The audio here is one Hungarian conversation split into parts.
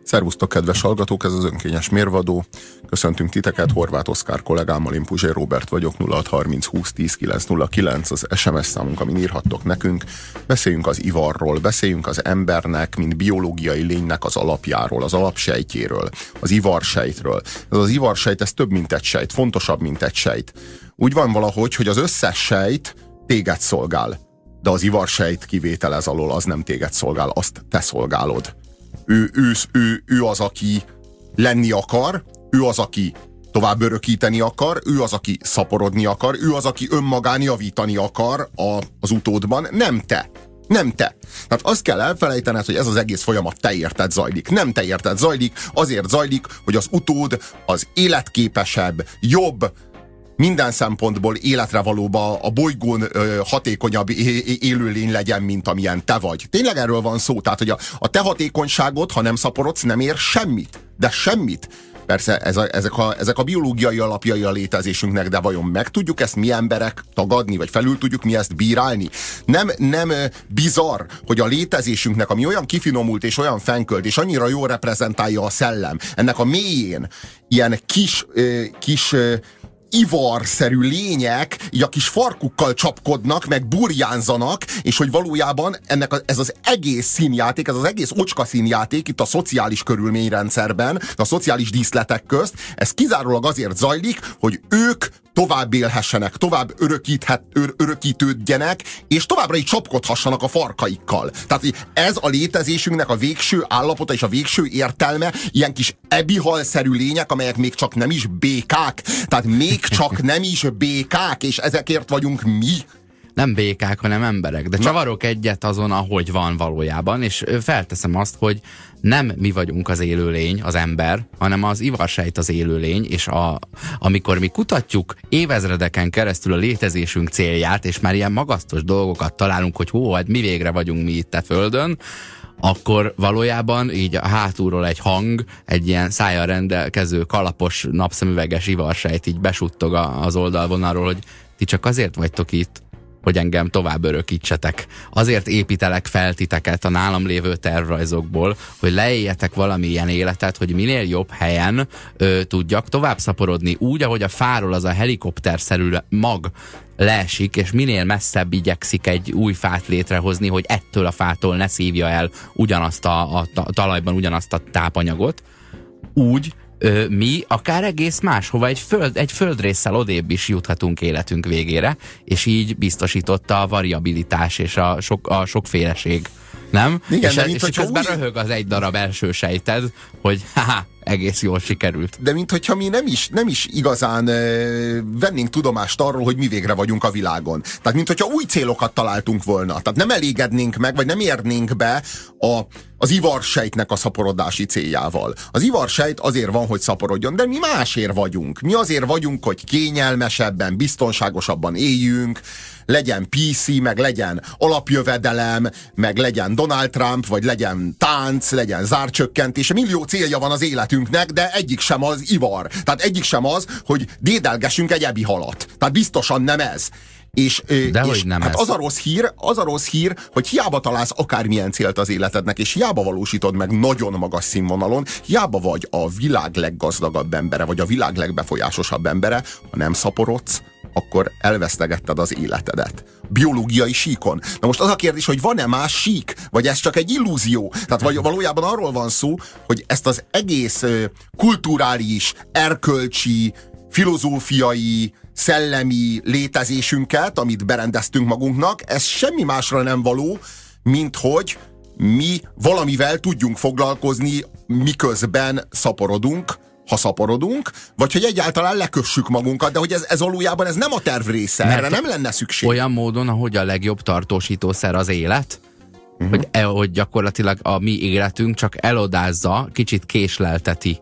Szervusztok, kedves hallgatók, ez az Önkényes Mérvadó. Köszöntünk titeket, Horváth Oszkár kollégámmal, én Puzsér Róbert vagyok, 0630 20 10 909 az SMS számunk, amin írhattok nekünk. Beszéljünk az ivarról, beszéljünk az embernek, mint biológiai lénynek az alapjáról, az alapsejtjéről, az ivarsejtről. Ez az ivarsejt, ez több, mint egy sejt, fontosabb, mint egy sejt. Úgy van valahogy, hogy az összes sejt téged szolgál, de az ivarsejt kivételez alól, az nem téged szolgál, azt te szolgálod. Ő az, aki lenni akar, ő az, aki tovább örökíteni akar, ő az, aki szaporodni akar, ő az, aki önmagán javítani akar az utódban, nem te. Nem te. Tehát azt kell elfelejtened, hogy ez az egész folyamat te érted zajlik. Nem te érted zajlik, azért zajlik, hogy az utód az életképesebb, jobb, minden szempontból életre valóba a bolygón hatékonyabb élőlény legyen, mint amilyen te vagy. Tényleg erről van szó. Tehát, hogy a te hatékonyságod, ha nem szaporodsz, nem ér semmit. De semmit. Persze ezek a biológiai alapjai a létezésünknek, de vajon meg tudjuk ezt mi emberek tagadni, vagy felül tudjuk mi ezt bírálni? Nem bizarr, hogy a létezésünknek, ami olyan kifinomult és olyan fenkölt, és annyira jól reprezentálja a szellem, ennek a mélyén ilyen kis ivarszerű lények, így a kis farkukkal csapkodnak, meg burjánzanak, és hogy valójában ez az egész színjáték, ez az egész ocska színjáték itt a szociális körülményrendszerben, a szociális díszletek közt, ez kizárólag azért zajlik, hogy ők tovább élhessenek, tovább örökítődjenek, és továbbra is csapkodhassanak a farkaikkal. Tehát ez a létezésünknek a végső állapota és a végső értelme, ilyen kis ebihalszerű lények, amelyek még csak nem is békák. Tehát még csak nem is békák, és ezekért vagyunk mi. Nem békák, hanem emberek. De csavarok egyet azon, ahogy van valójában, és felteszem azt, hogy nem mi vagyunk az élőlény, az ember, hanem az ivarsejt az élőlény, és amikor mi kutatjuk évezredeken keresztül a létezésünk célját, és már ilyen magasztos dolgokat találunk, hogy hát mi végre vagyunk mi itt a Földön, akkor valójában így a hátulról egy hang, egy ilyen szájjal rendelkező kalapos napszemüveges ivarsejt így besuttog az oldalvonalról, hogy ti csak azért vagytok itt, hogy engem tovább örökítsetek. Azért építelek fel titeket a nálam lévő tervrajzokból, hogy leéljetek valamilyen életet, hogy minél jobb helyen tudjak tovább szaporodni. Úgy, ahogy a fáról az a helikopterszerű mag leesik, és minél messzebb igyekszik egy új fát létrehozni, hogy ettől a fától ne szívja el ugyanazt a talajban ugyanazt a tápanyagot. Úgy mi akár egész máshova, egy földrésszel odébb is juthatunk életünk végére, és így biztosította a variabilitás és a sokféleség. Nem? Igen, és közben röhög az egy darab első sejted, hogy egész jól sikerült. De minthogyha mi nem is igazán vennénk tudomást arról, hogy mi végre vagyunk a világon. Tehát minthogyha új célokat találtunk volna. Tehát nem elégednénk meg, vagy nem érnénk be az ivarsejtnek a szaporodási céljával. Az ivarsejt azért van, hogy szaporodjon, de mi másért vagyunk. Mi azért vagyunk, hogy kényelmesebben, biztonságosabban éljünk, legyen PC, meg legyen alapjövedelem, meg legyen Donald Trump, vagy legyen tánc, legyen zárcsökkentés. Millió célja van az életünknek, de egyik sem az ivar. Tehát egyik sem az, hogy dédelgessünk egy ebi halat. Tehát biztosan nem ez. És nem hát ez. Az a rossz hír, hogy hiába találsz akármilyen célt az életednek, és hiába valósítod meg nagyon magas színvonalon, hiába vagy a világ leggazdagabb embere, vagy a világ legbefolyásosabb embere, ha nem szaporodsz, akkor elvesztegetted az életedet. Biológiai síkon. Na most az a kérdés, hogy van-e más sík? Vagy ez csak egy illúzió? Tehát valójában arról van szó, hogy ezt az egész kulturális, erkölcsi, filozófiai, szellemi létezésünket, amit berendeztünk magunknak, ez semmi másra nem való, mint hogy mi valamivel tudjunk foglalkozni, miközben szaporodunk, ha szaporodunk, vagy hogy egyáltalán lekössük magunkat, de hogy ez valójában ez nem a terv része, erre nem lenne szükség. Olyan módon, ahogy a legjobb tartósítószer az élet, hogy gyakorlatilag a mi életünk csak elodázza, kicsit késlelteti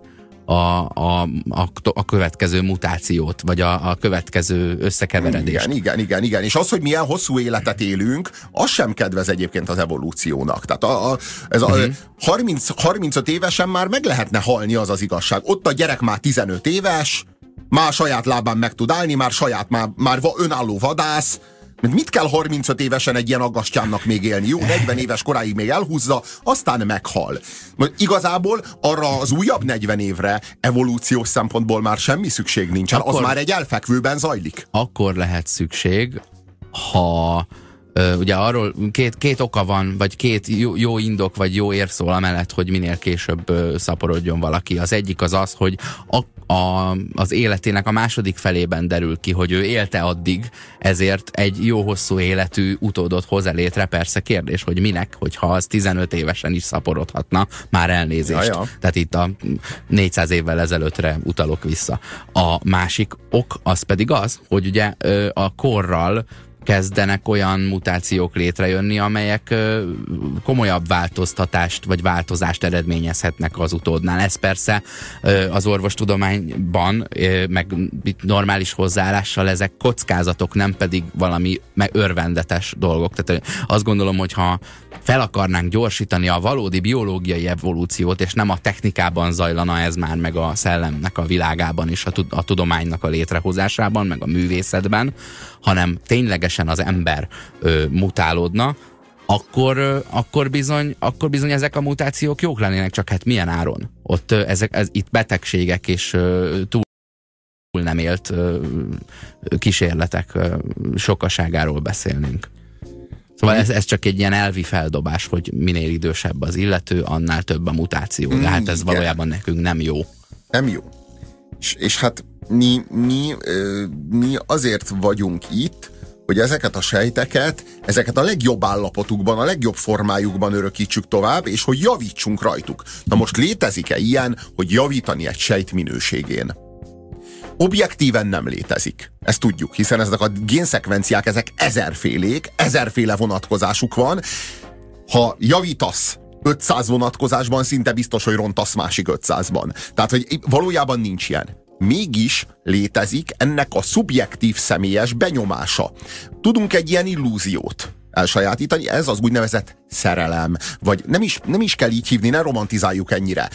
a következő mutációt, vagy a következő összekeveredést. Igen. És az, hogy milyen hosszú életet élünk, az sem kedvez egyébként az evolúciónak. Tehát 35 évesen már meg lehetne halni, az az igazság. Ott a gyerek már 15 éves, már saját lábán meg tud állni, már önálló vadász, Mit kell 35 évesen egy ilyen aggastyánnak még élni? Jó, 40 éves koráig még elhúzza, aztán meghal. Igazából arra az újabb 40 évre evolúciós szempontból már semmi szükség nincsen, az már egy elfekvőben zajlik. Akkor lehet szükség, ha ugye arról két oka van, vagy két jó indok, vagy jó érv szól amellett, hogy minél később szaporodjon valaki. Az egyik az, hogy az életének a második felében derül ki, hogy ő élte addig, ezért egy jó hosszú életű utódot hoz létre. Persze kérdés, hogy minek, hogyha az 15 évesen is szaporodhatna, már elnézést. Ja. Tehát itt a 400 évvel ezelőttre utalok vissza. A másik ok az pedig az, hogy ugye a korral kezdenek olyan mutációk létrejönni, amelyek komolyabb változtatást vagy változást eredményezhetnek az utódnál. Ez persze az orvostudományban, meg normális hozzáállással ezek kockázatok, nem pedig valami örvendetes dolgok. Tehát azt gondolom, hogy ha fel akarnánk gyorsítani a valódi biológiai evolúciót, és nem a technikában zajlana ez már, meg a szellemnek a világában és a tudománynak a létrehozásában, meg a művészetben, hanem ténylegesen az ember mutálódna, akkor bizony ezek a mutációk jók lennének, csak hát milyen áron? Ott itt betegségek és túl nem élt kísérletek sokaságáról beszélnünk. Szóval ez csak egy ilyen elvi feldobás, hogy minél idősebb az illető, annál több a mutáció. De hát ez valójában nekünk nem jó. Nem jó. És hát mi azért vagyunk itt, hogy ezeket a sejteket, ezeket a legjobb állapotukban, a legjobb formájukban örökítsük tovább, és hogy javítsunk rajtuk. Na most létezik-e ilyen, hogy javítani egy sejt minőségén? Objektíven nem létezik. Ezt tudjuk, hiszen ezek a génszekvenciák, ezek ezerfélék, ezerféle vonatkozásuk van. Ha javítasz 500 vonatkozásban, szinte biztos, hogy rontasz másik 500-ban. Tehát, hogy valójában nincs ilyen. Mégis létezik ennek a szubjektív személyes benyomása. Tudunk egy ilyen illúziót elsajátítani, ez az úgynevezett szerelem. Vagy nem is kell így hívni, ne romantizáljuk ennyire.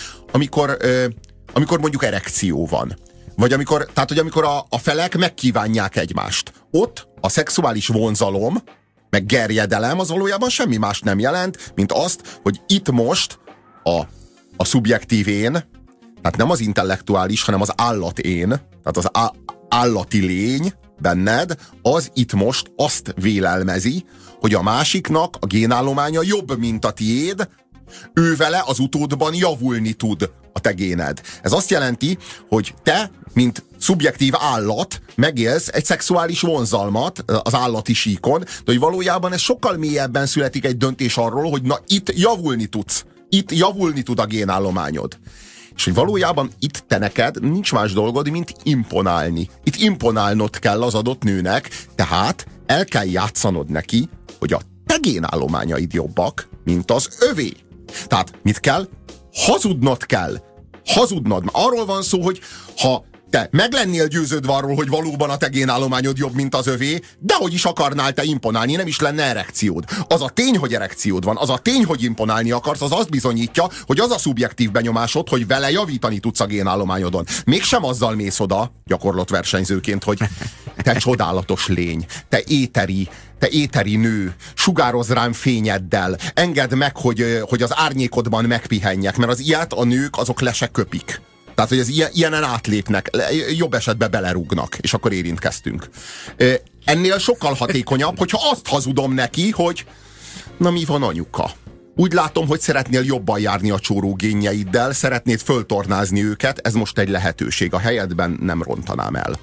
Amikor mondjuk erekció van. Vagy amikor a felek megkívánják egymást. Ott a szexuális vonzalom, meg gerjedelem az valójában semmi más nem jelent, mint azt, hogy itt most a szubjektív én, tehát nem az intellektuális, hanem az állat-én, tehát az állati lény benned, az itt most azt vélelmezi, hogy a másiknak a génállománya jobb, mint a tiéd, ő vele az utódban javulni tud a te géned. Ez azt jelenti, hogy te, mint szubjektív állat, megélsz egy szexuális vonzalmat az állati síkon, de hogy valójában ez sokkal mélyebben születik egy döntés arról, hogy na itt javulni tudsz. Itt javulni tud a génállományod. És hogy valójában itt te neked nincs más dolgod, mint imponálni. Itt imponálnod kell az adott nőnek, tehát el kell játszanod neki, hogy a te génállományaid jobbak, mint az övé. Tehát mit kell? Hazudnod kell. Hazudnod. Arról van szó, hogy ha te meg lennél győződve arról, hogy valóban a te génállományod jobb, mint az övé, de hogy is akarnál te imponálni, nem is lenne erekciód. Az a tény, hogy erekciód van, az a tény, hogy imponálni akarsz, az azt bizonyítja, hogy az a szubjektív benyomásod, hogy vele javítani tudsz a génállományodon. Mégsem azzal mész oda, gyakorlott versenyzőként, hogy te csodálatos lény, te éteri nő, sugározz rám fényeddel, engedd meg, hogy az árnyékodban megpihenjek, mert az ilyet a nők azok le se köpik. Tehát, hogy az ilyenen átlépnek, jobb esetben belerúgnak, és akkor érintkeztünk. Ennél sokkal hatékonyabb, hogyha azt hazudom neki, hogy na mi van, anyuka? Úgy látom, hogy szeretnél jobban járni a csórógénjeiddel, szeretnéd föltornázni őket, ez most egy lehetőség. A helyedben nem rontanám el.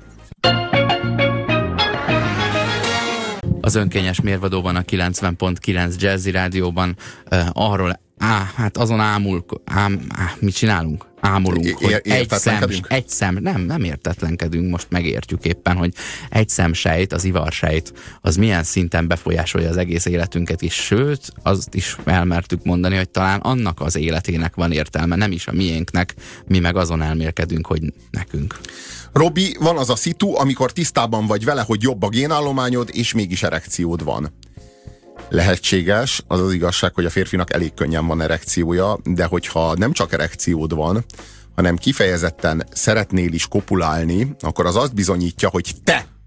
Az önkényes mérvadóban, a 90.9 Jazzy Rádióban arról hát azon mit csinálunk? Ámulunk, hogy egy szem, nem értetlenkedünk, most megértjük éppen, hogy egy szemsejt, az ivarsejt, az milyen szinten befolyásolja az egész életünket is, sőt, azt is elmertük mondani, hogy talán annak az életének van értelme, nem is a miénknek, mi meg azon elmélkedünk, hogy nekünk. Robi, van az a szitu, amikor tisztában vagy vele, hogy jobb a génállományod, és mégis erekciód van. Lehetséges, az az igazság, hogy a férfinak elég könnyen van erekciója, de hogyha nem csak erekciód van, hanem kifejezetten szeretnél is kopulálni, akkor az azt bizonyítja, hogy te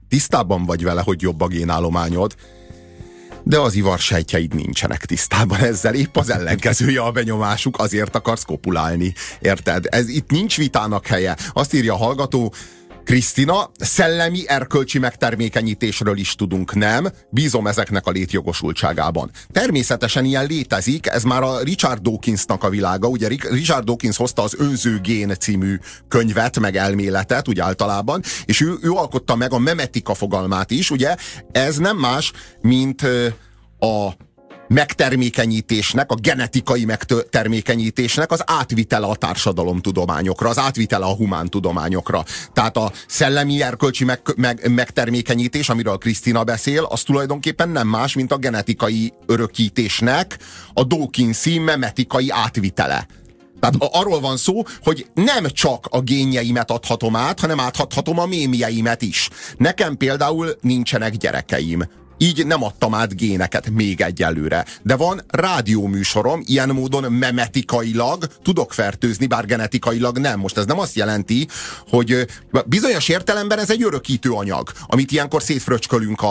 tisztában vagy vele, hogy jobb a génállományod, de az ivarsejtjeid nincsenek tisztában ezzel, épp az ellenkezője a benyomásuk, azért akarsz kopulálni. Érted? Itt nincs vitának helye. Azt írja a hallgató, Krisztina, szellemi, erkölcsi megtermékenyítésről is tudunk, nem? Bízom ezeknek a létjogosultságában. Természetesen ilyen létezik, ez már a Richard Dawkinsnak a világa. Ugye Richard Dawkins hozta az Önző gén című könyvet, meg elméletet, úgy általában, és ő alkotta meg a memetika fogalmát is, ugye? Ez nem más, mint a megtermékenyítésnek, a genetikai megtermékenyítésnek az átvitele a társadalomtudományokra, az átvitele a humántudományokra. Tehát a szellemi erkölcsi megtermékenyítés, amiről Krisztina beszél, az tulajdonképpen nem más, mint a genetikai örökítésnek a Dawkinsi memetikai átvitele. Tehát arról van szó, hogy nem csak a génjeimet adhatom át, hanem átadhatom a mémjeimet is. Nekem például nincsenek gyerekeim. Így nem adtam át géneket még egyelőre. De van rádióműsorom, ilyen módon memetikailag tudok fertőzni, bár genetikailag nem. Most ez nem azt jelenti, hogy bizonyos értelemben ez egy örökítő anyag, amit ilyenkor szétfröcskölünk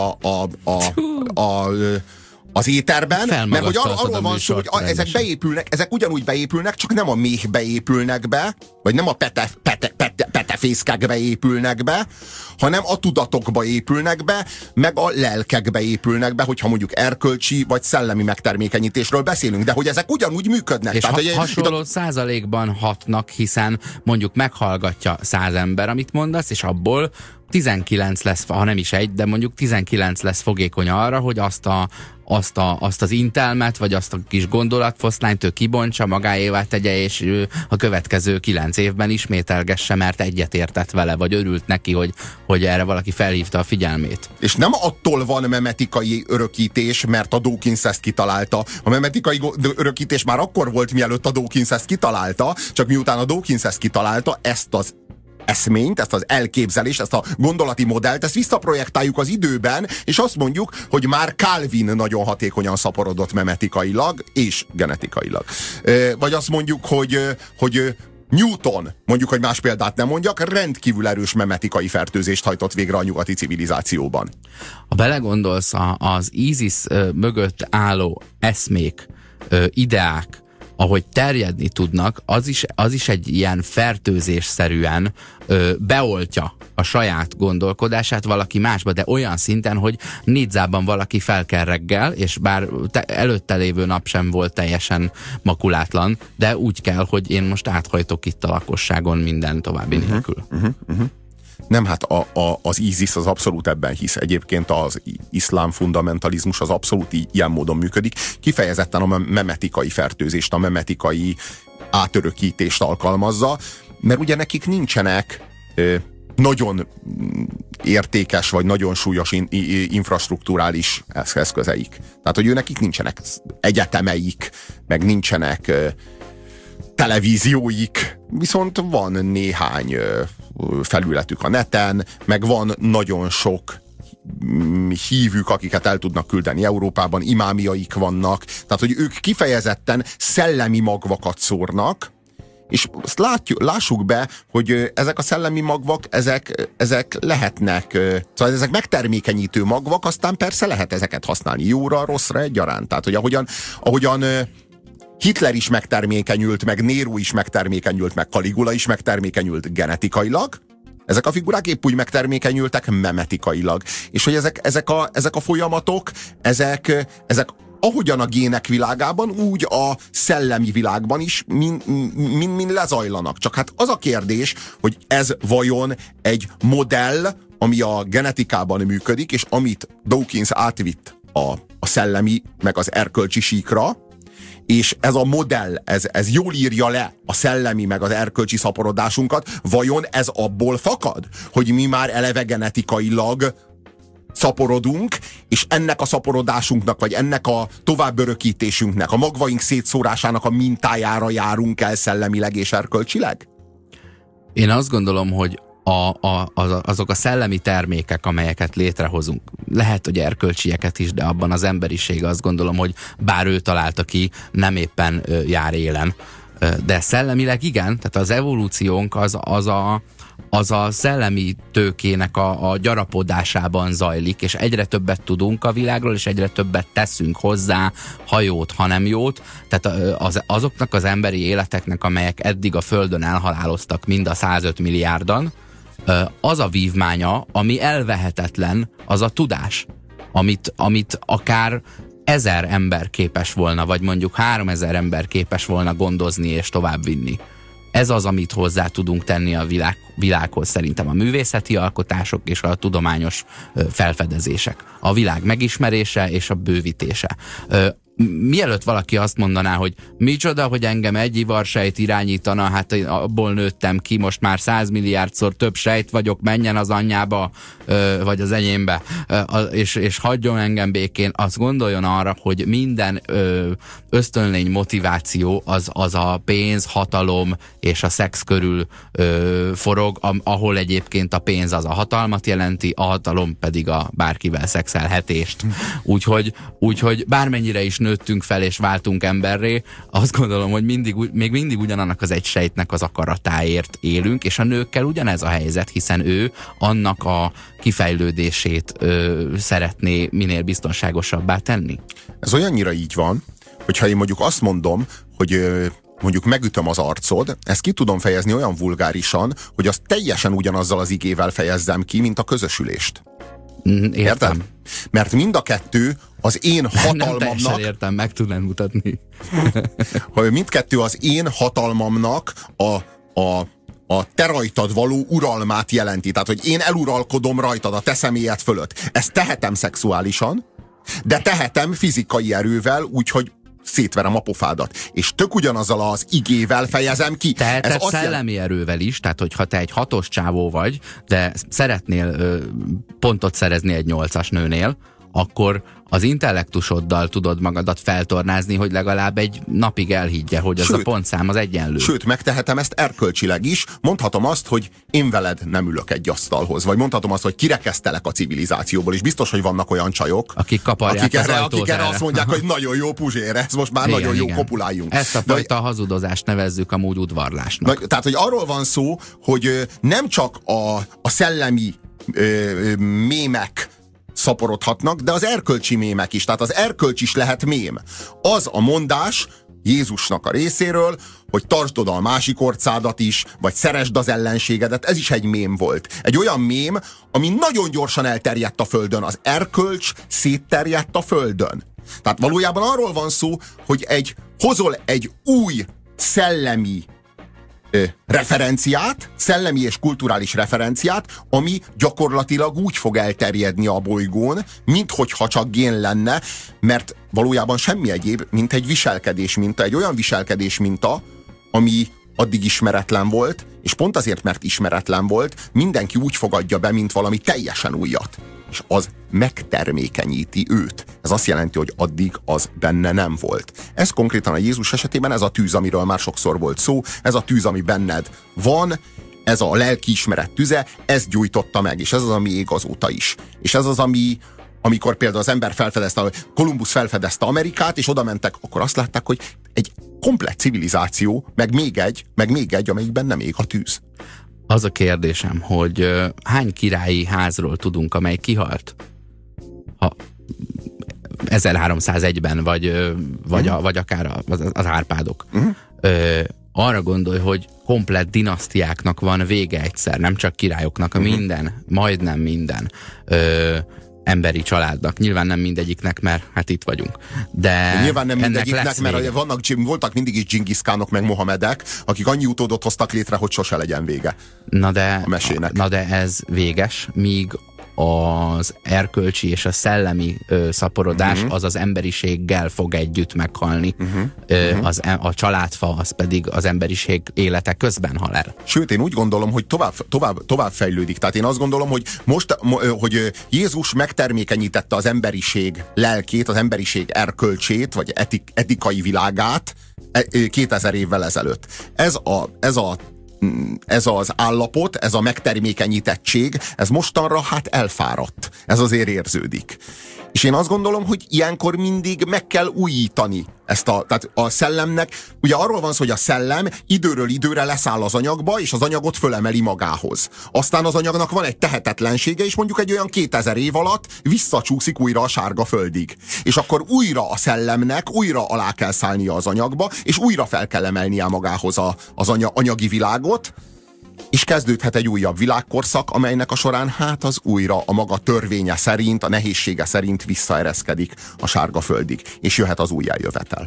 az éterben, mert hogy arról van szó, hogy ezek beépülnek, ezek ugyanúgy beépülnek, csak nem a méhbe épülnek be, vagy nem a petefészkekbe épülnek be, hanem a tudatokba épülnek be, meg a lelkekbe épülnek be, hogyha mondjuk erkölcsi vagy szellemi megtermékenyítésről beszélünk, de hogy ezek ugyanúgy működnek. És tehát, hasonló százalékban hatnak, hiszen mondjuk meghallgatja 100 ember, amit mondasz, és abból 19 lesz, ha nem is egy, de mondjuk 19 lesz fogékony arra, hogy azt az intelmet, vagy azt a kis gondolatfoszlányt ő kibontsa, magáévá tegye, és ő a következő 9 évben ismételgesse, mert egyetértett vele, vagy örült neki, hogy erre valaki felhívta a figyelmét. És nem attól van memetikai örökítés, mert a Dawkins ezt kitalálta. A memetikai örökítés már akkor volt, mielőtt a Dawkins ezt kitalálta, csak miután a Dawkins ezt kitalálta, ezt az eszményt, ezt az elképzelést, ezt a gondolati modellt, ezt visszaprojektáljuk az időben, és azt mondjuk, hogy már Calvin nagyon hatékonyan szaporodott memetikailag és genetikailag. Vagy azt mondjuk, hogy Newton, mondjuk, hogy más példát nem mondjak, rendkívül erős memetikai fertőzést hajtott végre a nyugati civilizációban. Ha belegondolsz, az ISIS mögött álló eszmék, ideák, ahogy terjedni tudnak, az is egy ilyen fertőzésszerűen beoltja a saját gondolkodását valaki másba, de olyan szinten, hogy Nizzában valaki felkel reggel, és bár előtte lévő nap sem volt teljesen makulátlan, de úgy kell, hogy én most áthajtok itt a lakosságon minden további nélkül. Nem, hát az ISIS az abszolút ebben hisz. Egyébként az iszlám fundamentalizmus az abszolút ilyen módon működik. Kifejezetten a memetikai fertőzést, a memetikai átörökítést alkalmazza, mert ugye nekik nincsenek nagyon értékes vagy nagyon súlyos infrastrukturális eszközeik. Tehát, hogy nekik nincsenek egyetemeik, meg nincsenek televízióik, viszont van néhány felületük a neten, meg van nagyon sok hívük, akiket el tudnak küldeni Európában, imámiaik vannak, tehát hogy ők kifejezetten szellemi magvakat szórnak, és azt lássuk be, hogy ezek a szellemi magvak, ezek lehetnek, szóval ezek megtermékenyítő magvak, aztán persze lehet ezeket használni jóra, rosszra egyaránt. Tehát, hogy ahogyan Hitler is megtermékenyült, meg Nero is megtermékenyült, meg Caligula is megtermékenyült genetikailag, ezek a figurák épp úgy megtermékenyültek memetikailag. És hogy ezek a folyamatok, ezek ahogyan a gének világában, úgy a szellemi világban is mind lezajlanak. Csak hát az a kérdés, hogy ez vajon egy modell, ami a genetikában működik, és amit Dawkins átvitt a szellemi, meg az erkölcsi síkra, és ez a modell, ez jól írja le a szellemi meg az erkölcsi szaporodásunkat, vajon ez abból fakad, hogy mi már eleve genetikailag szaporodunk, és ennek a szaporodásunknak, vagy ennek a továbbörökítésünknek, a magvaink szétszórásának a mintájára járunk el szellemileg és erkölcsileg? Én azt gondolom, hogy azok a szellemi termékek, amelyeket létrehozunk, lehet, hogy erkölcsieket is, de abban az emberiség azt gondolom, hogy bár ő találta ki, nem éppen jár élen. De szellemileg igen, tehát az evolúciónk az a szellemi tőkének a gyarapodásában zajlik, és egyre többet tudunk a világról, és egyre többet teszünk hozzá, ha jót, ha nem jót. Tehát azoknak az emberi életeknek, amelyek eddig a Földön elhaláloztak, mind a 105 milliárdan, az a vívmánya, ami elvehetetlen, az a tudás, amit akár 1000 ember képes volna, vagy mondjuk 3000 ember képes volna gondozni és továbbvinni. Ez az, amit hozzá tudunk tenni a világhoz, szerintem a művészeti alkotások és a tudományos felfedezések. A világ megismerése és a bővítése. Mielőtt valaki azt mondaná, hogy micsoda, hogy engem egy ivarsejt irányítana, hát én abból nőttem ki, most már 100 milliárdszor több sejt vagyok, menjen az anyjába, vagy az enyémbe, és hagyjon engem békén, azt gondoljon arra, hogy minden ösztönlény motiváció az a pénz, hatalom és a szex körül forog, ahol egyébként a pénz az a hatalmat jelenti, a hatalom pedig a bárkivel szexelhetést. Úgyhogy bármennyire is nőttünk fel és váltunk emberré, azt gondolom, hogy még mindig ugyanannak az egy sejtnek az akaratáért élünk, és a nőkkel ugyanez a helyzet, hiszen ő annak a kifejlődését szeretné minél biztonságosabbá tenni. Ez olyannyira így van, hogyha én mondjuk azt mondom, hogy mondjuk megütöm az arcod, ezt ki tudom fejezni olyan vulgárisan, hogy azt teljesen ugyanazzal az igével fejezzem ki, mint a közösülést. Értem. Mert mind a kettő az én hatalmamnak... Nem teljesen értem, meg tudnám mutatni. Hogy mindkettő az én hatalmamnak a te rajtad való uralmát jelenti. Tehát, hogy én eluralkodom rajtad a te személyed fölött. Ezt tehetem szexuálisan, de tehetem fizikai erővel, úgyhogy szétverem a pofádat. És tök ugyanazzal az igével fejezem ki. Teheted szellemi erővel is, tehát hogyha te egy 6-os csávó vagy, de szeretnél pontot szerezni egy 8-as nőnél, akkor az intellektusoddal tudod magadat feltornázni, hogy legalább egy napig elhiggye, hogy az a pontszám az egyenlő. Sőt, megtehetem ezt erkölcsileg is. Mondhatom azt, hogy én veled nem ülök egy asztalhoz. Vagy mondhatom azt, hogy kirekesztelek a civilizációból. És biztos, hogy vannak olyan csajok, akik kaparják akik erre azt mondják, hogy nagyon jó Puzsér, ez most már igen, nagyon jó, kopuláljunk. Ezt a fajta hazudozást nevezzük amúgy udvarlásnak. Tehát, hogy arról van szó, hogy nem csak a szellemi mémek szaporodhatnak, de az erkölcsi mémek is. Tehát az erkölcs is lehet mém. Az a mondás Jézusnak a részéről, hogy tartsd oda a másik orcádat is, vagy szeresd az ellenségedet, ez is egy mém volt. Egy olyan mém, ami nagyon gyorsan elterjedt a Földön. Az erkölcs szétterjedt a Földön. Tehát valójában arról van szó, hogy hozol egy új szellemi referenciát, szellemi és kulturális referenciát, ami gyakorlatilag úgy fog elterjedni a bolygón, minthogyha csak gén lenne, mert valójában semmi egyéb, mint egy viselkedés minta, egy olyan viselkedés minta, ami addig ismeretlen volt, és pont azért, mert ismeretlen volt, mindenki úgy fogadja be, mint valami teljesen újat. És az megtermékenyíti őt. Ez azt jelenti, hogy addig az benne nem volt. Ez konkrétan a Jézus esetében ez a tűz, amiről már sokszor volt szó, ez a tűz, ami benned van, ez a lelkiismeret tüze, ez gyújtotta meg, és ez az, ami ég azóta is. És ez az, amikor például az ember Kolumbusz felfedezte Amerikát, és oda mentek, akkor azt látták, hogy egy komplett civilizáció, meg még egy, amelyikben nem ég a tűz. Az a kérdésem, hogy hány királyi házról tudunk, amely kihalt? Ha 1301-ben, vagy akár az Árpádok. Arra gondolj, hogy komplett dinasztiáknak van vége egyszer, nem csak királyoknak, minden, majdnem minden emberi családnak. Nyilván nem mindegyiknek, mert hát itt vagyunk. De nyilván nem mindegyiknek, mert voltak mindig is Dzsingiszkánok meg Mohamedek, akik annyi utódot hoztak létre, hogy sose legyen vége a mesének. Na de ez véges, míg az erkölcsi és a szellemi szaporodás az az emberiséggel fog együtt meghalni. A családfa az pedig az emberiség élete közben hal el. Sőt, én úgy gondolom, hogy tovább fejlődik. Tehát én azt gondolom, hogy hogy Jézus megtermékenyítette az emberiség lelkét, az emberiség erkölcsét, vagy etikai világát 2000 évvel ezelőtt. Ez az állapot, ez a megtermékenyítettség, ez mostanra hát elfáradt. Ez azért érződik. És én azt gondolom, hogy ilyenkor mindig meg kell újítani Tehát a szellemnek, ugye arról van szó, hogy a szellem időről időre leszáll az anyagba, és az anyagot fölemeli magához. Aztán az anyagnak van egy tehetetlensége, és mondjuk egy olyan 2000 év alatt visszacsúszik újra a sárga földig. És akkor újra a szellemnek újra alá kell szállnia az anyagba, és újra fel kell emelnie magához az anyagi világot, és kezdődhet egy újabb világkorszak, amelynek a során hát az újra a maga törvénye szerint, a nehézsége szerint visszaereszkedik a sárga földig, és jöhet az újjájövetel.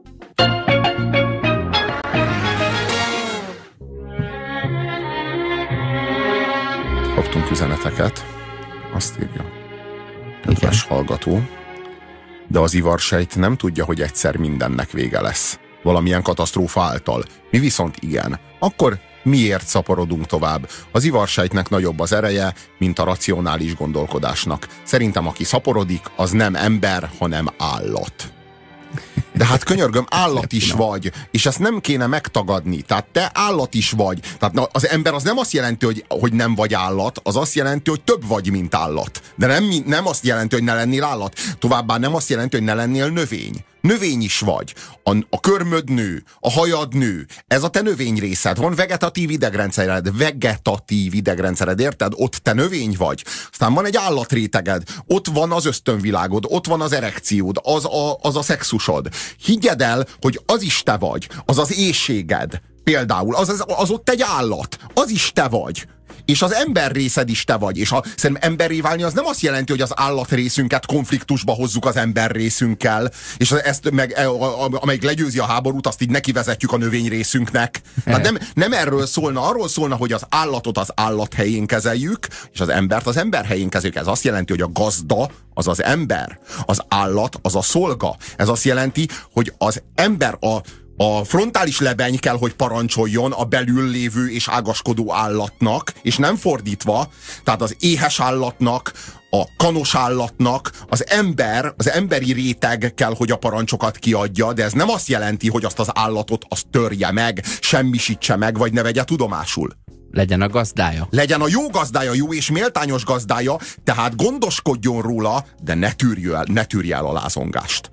Kaptunk üzeneteket, azt írja kedves hallgató, de az ivarsejt nem tudja, hogy egyszer mindennek vége lesz. Valamilyen katasztrófa által. Mi viszont igen. Akkor miért szaporodunk tovább? Az ivarsejtnek nagyobb az ereje, mint a racionális gondolkodásnak. Szerintem aki szaporodik, az nem ember, hanem állat. De hát könyörgöm, állat is vagy, és ezt nem kéne megtagadni. Tehát te állat is vagy. Tehát az ember az nem azt jelenti, hogy nem vagy állat, az azt jelenti, hogy több vagy, mint állat. De nem azt jelenti, hogy ne lennél állat. Továbbá nem azt jelenti, hogy ne lennél növény. Növény is vagy. A körmöd nő, a hajad nő. Ez a te növényrészed. Van vegetatív idegrendszered, érted? Ott te növény vagy. Aztán van egy állatréteged. Ott van az ösztönvilágod, ott van az erekciód, az a szexusod. Higgyed el, hogy az is te vagy. Az az éhséged. Például. Az ott egy állat. Az is te vagy. És az ember részed is te vagy. És szerintem emberré válni az nem azt jelenti, hogy az állat részünket konfliktusba hozzuk az ember részünkkel, és ezt amelyik legyőzi a háborút, azt így nekivezetjük a növény részünknek. Tehát nem erről szólna, arról szólna, hogy az állatot az állat helyén kezeljük, és az embert az ember helyén kezeljük. Ez azt jelenti, hogy a gazda az az ember, az állat az a szolga. Ez azt jelenti, hogy az ember a frontális lebeny kell, hogy parancsoljon a belül lévő és ágaskodó állatnak, és nem fordítva, tehát az éhes állatnak, a kanos állatnak, az emberi réteg kell, hogy a parancsokat kiadja, de ez nem azt jelenti, hogy azt az állatot azt törje meg, semmisítse meg, vagy ne vegye tudomásul. Legyen a gazdája. Legyen a jó gazdája, jó és méltányos gazdája, tehát gondoskodjon róla, de ne tűrje el a lázongást.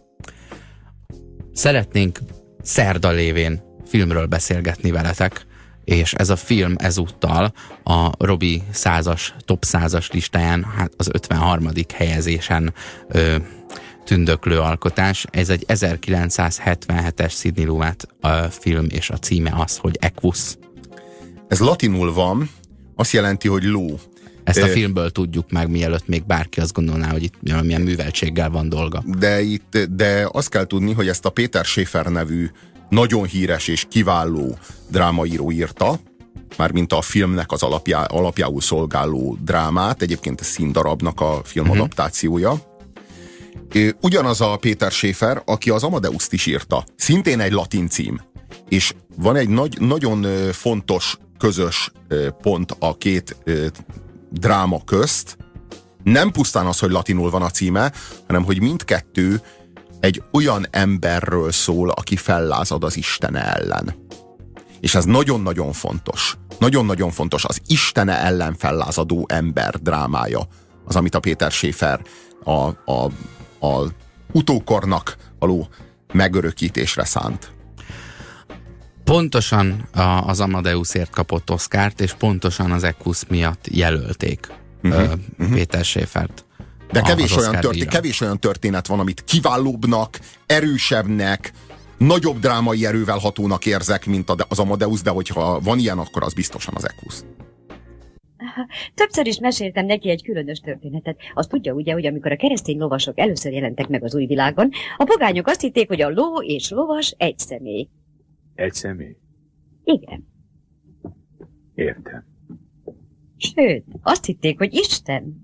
Szeretnénk szerda lévén filmről beszélgetni veletek, és ez a film ezúttal a Robi top 100-as listáján, hát az 53. helyezésen tündöklő alkotás. Ez egy 1977-es Sidney Lumet film, és a címe az, hogy Equus. Ez latinul van, azt jelenti, hogy ló. Ezt a filmből tudjuk meg, mielőtt még bárki azt gondolná, hogy itt valamilyen műveltséggel van dolga. De azt kell tudni, hogy ezt a Peter Schäfer nevű nagyon híres és kiváló drámaíró írta, mármint a filmnek az alapjául szolgáló drámát, egyébként a színdarabnak a filmadaptációja. Ugyanaz a Peter Schäfer, aki az Amadeust is írta. Szintén egy latin cím. És van egy nagyon fontos közös pont a két dráma közt. Nem pusztán az, hogy latinul van a címe, hanem hogy mindkettő egy olyan emberről szól, aki fellázad az Istene ellen. És ez nagyon-nagyon fontos. Nagyon-nagyon fontos. Az Istene ellen fellázadó ember drámája az, amit a Peter Schäfer a utókornak való megörökítésre szánt. Pontosan az Amadeusért kapott Oscart, és pontosan az Equus miatt jelölték Peter Schäfert. De kevés olyan történet van, amit kiválóbbnak, erősebbnek, nagyobb drámai erővel hatónak érzek, mint az Amadeus, de hogyha van ilyen, akkor az biztosan az Equus. Többször is meséltem neki egy különös történetet. Azt tudja ugye, hogy amikor a keresztény lovasok először jelentek meg az új világon, a pogányok azt hitték, hogy a ló és lovas egy személy. Egy személy? Igen. Értem. Sőt, azt hitték, hogy Isten.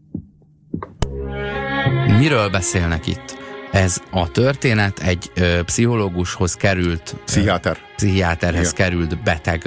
Miről beszélnek itt? Ez a történet egy pszichológushoz került, pszichiáterhez került beteg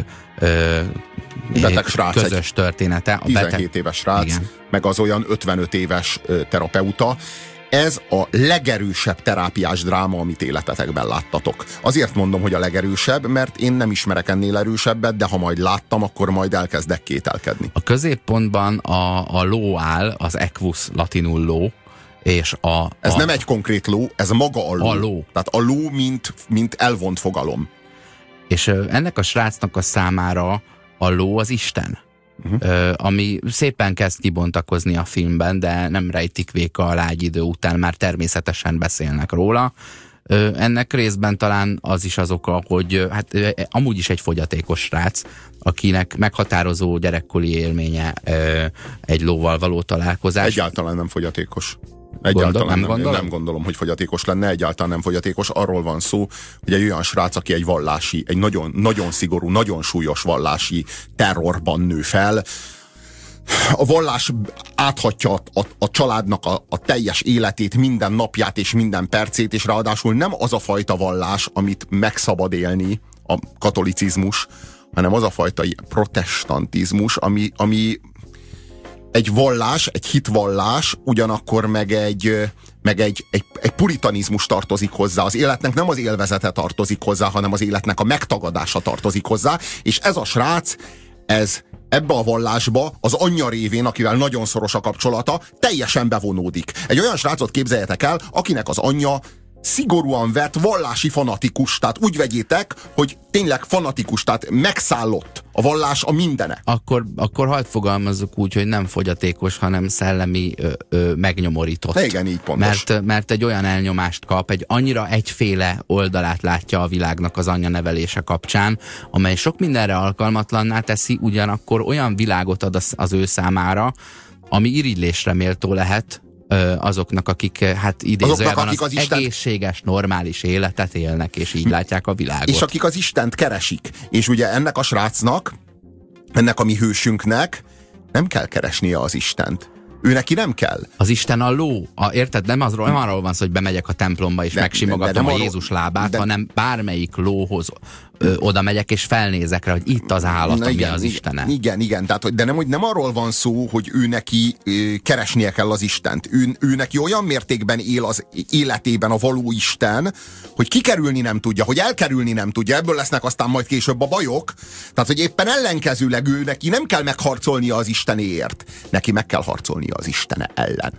srác, közös története. 17 éves srác, igen. Meg az olyan 55 éves terapeuta. Ez a legerősebb terápiás dráma, amit életetekben láttatok. Azért mondom, hogy a legerősebb, mert én nem ismerek ennél erősebbet, de ha majd láttam, akkor majd elkezdek kételkedni. A középpontban a ló áll, az Equus latinul ló, És ez nem egy konkrét ló, ez maga a ló. A ló. Tehát a ló, mint elvont fogalom. És ennek a srácnak a számára a ló az Isten. Ami szépen kezd kibontakozni a filmben, de nem rejtik véka alá egy idő után, már természetesen beszélnek róla. Ennek részben talán az is az oka, hogy hát amúgy is egy fogyatékos srác, akinek meghatározó gyerekkori élménye egy lóval való találkozás. Egyáltalán nem fogyatékos. Nem gondolom, hogy fogyatékos lenne, egyáltalán nem fogyatékos. Arról van szó, hogy egy olyan srác, aki egy nagyon, nagyon szigorú, nagyon súlyos vallási terrorban nő fel. A vallás áthatja a családnak a teljes életét, minden napját és minden percét, és ráadásul nem az a fajta vallás, amit megszabad élni, a katolicizmus, hanem az a fajta protestantizmus, ami egy vallás, egy hitvallás, ugyanakkor meg egy puritanizmus tartozik hozzá. Az életnek nem az élvezete tartozik hozzá, hanem az életnek a megtagadása tartozik hozzá, és ez a srác, ez ebbe a vallásba az anyja révén, akivel nagyon szoros a kapcsolata, teljesen bevonódik. Egy olyan srácot képzeljetek el, akinek az anyja szigorúan vett vallási fanatikus, tehát úgy vegyétek, hogy tényleg fanatikus, tehát megszállott a vallás a mindene. Akkor hadd fogalmazzuk úgy, hogy nem fogyatékos, hanem szellemi megnyomorított. De igen, így pontos. Mert egy olyan elnyomást kap, egy annyira egyféle oldalát látja a világnak az anyja nevelése kapcsán, amely sok mindenre alkalmatlanná teszi, ugyanakkor olyan világot ad az ő számára, ami irigylésre méltó lehet, azoknak, akik hát idézőjelben az egészséges, normális életet élnek, és így látják a világot. És akik az Istent keresik. És ugye ennek a srácnak, ennek a mi hősünknek nem kell keresnie az Istent. Ő neki nem kell. Az Isten a ló. Érted? Nem arról van szó, hogy bemegyek a templomba és megsimogatom a Jézus lábát, hanem bármelyik lóhoz oda megyek és felnézek rá, hogy itt az állat, ami az Istene. Igen. Tehát, de nem arról van szó, hogy ő neki keresnie kell az Istent. Ő neki olyan mértékben él az életében a való Isten, hogy kikerülni nem tudja, hogy elkerülni nem tudja. Ebből lesznek aztán majd később a bajok. Tehát, hogy éppen ellenkezőleg ő neki nem kell megharcolnia az Istenéért. Neki meg kell harcolnia az Istene ellen.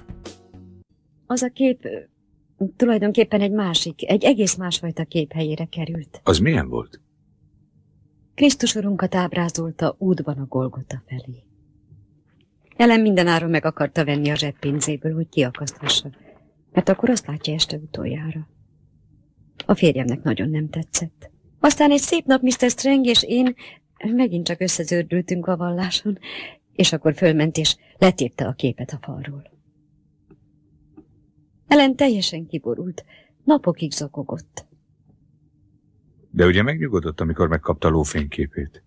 Az a kép tulajdonképpen egy egész másfajta kép helyére került. Az milyen volt? Krisztus Urunkat ábrázolta útban a Golgota felé. Ellen mindenáron meg akarta venni a zseppénzéből, hogy kiakaszthassa, mert akkor azt látja este utoljára. A férjemnek nagyon nem tetszett. Aztán egy szép nap Mr. Strange és én megint csak összezördültünk a valláson, és akkor fölment és letépte a képet a falról. Ellen teljesen kiborult, napokig zokogott. De ugye megnyugodott, amikor megkapta a ló fényképét?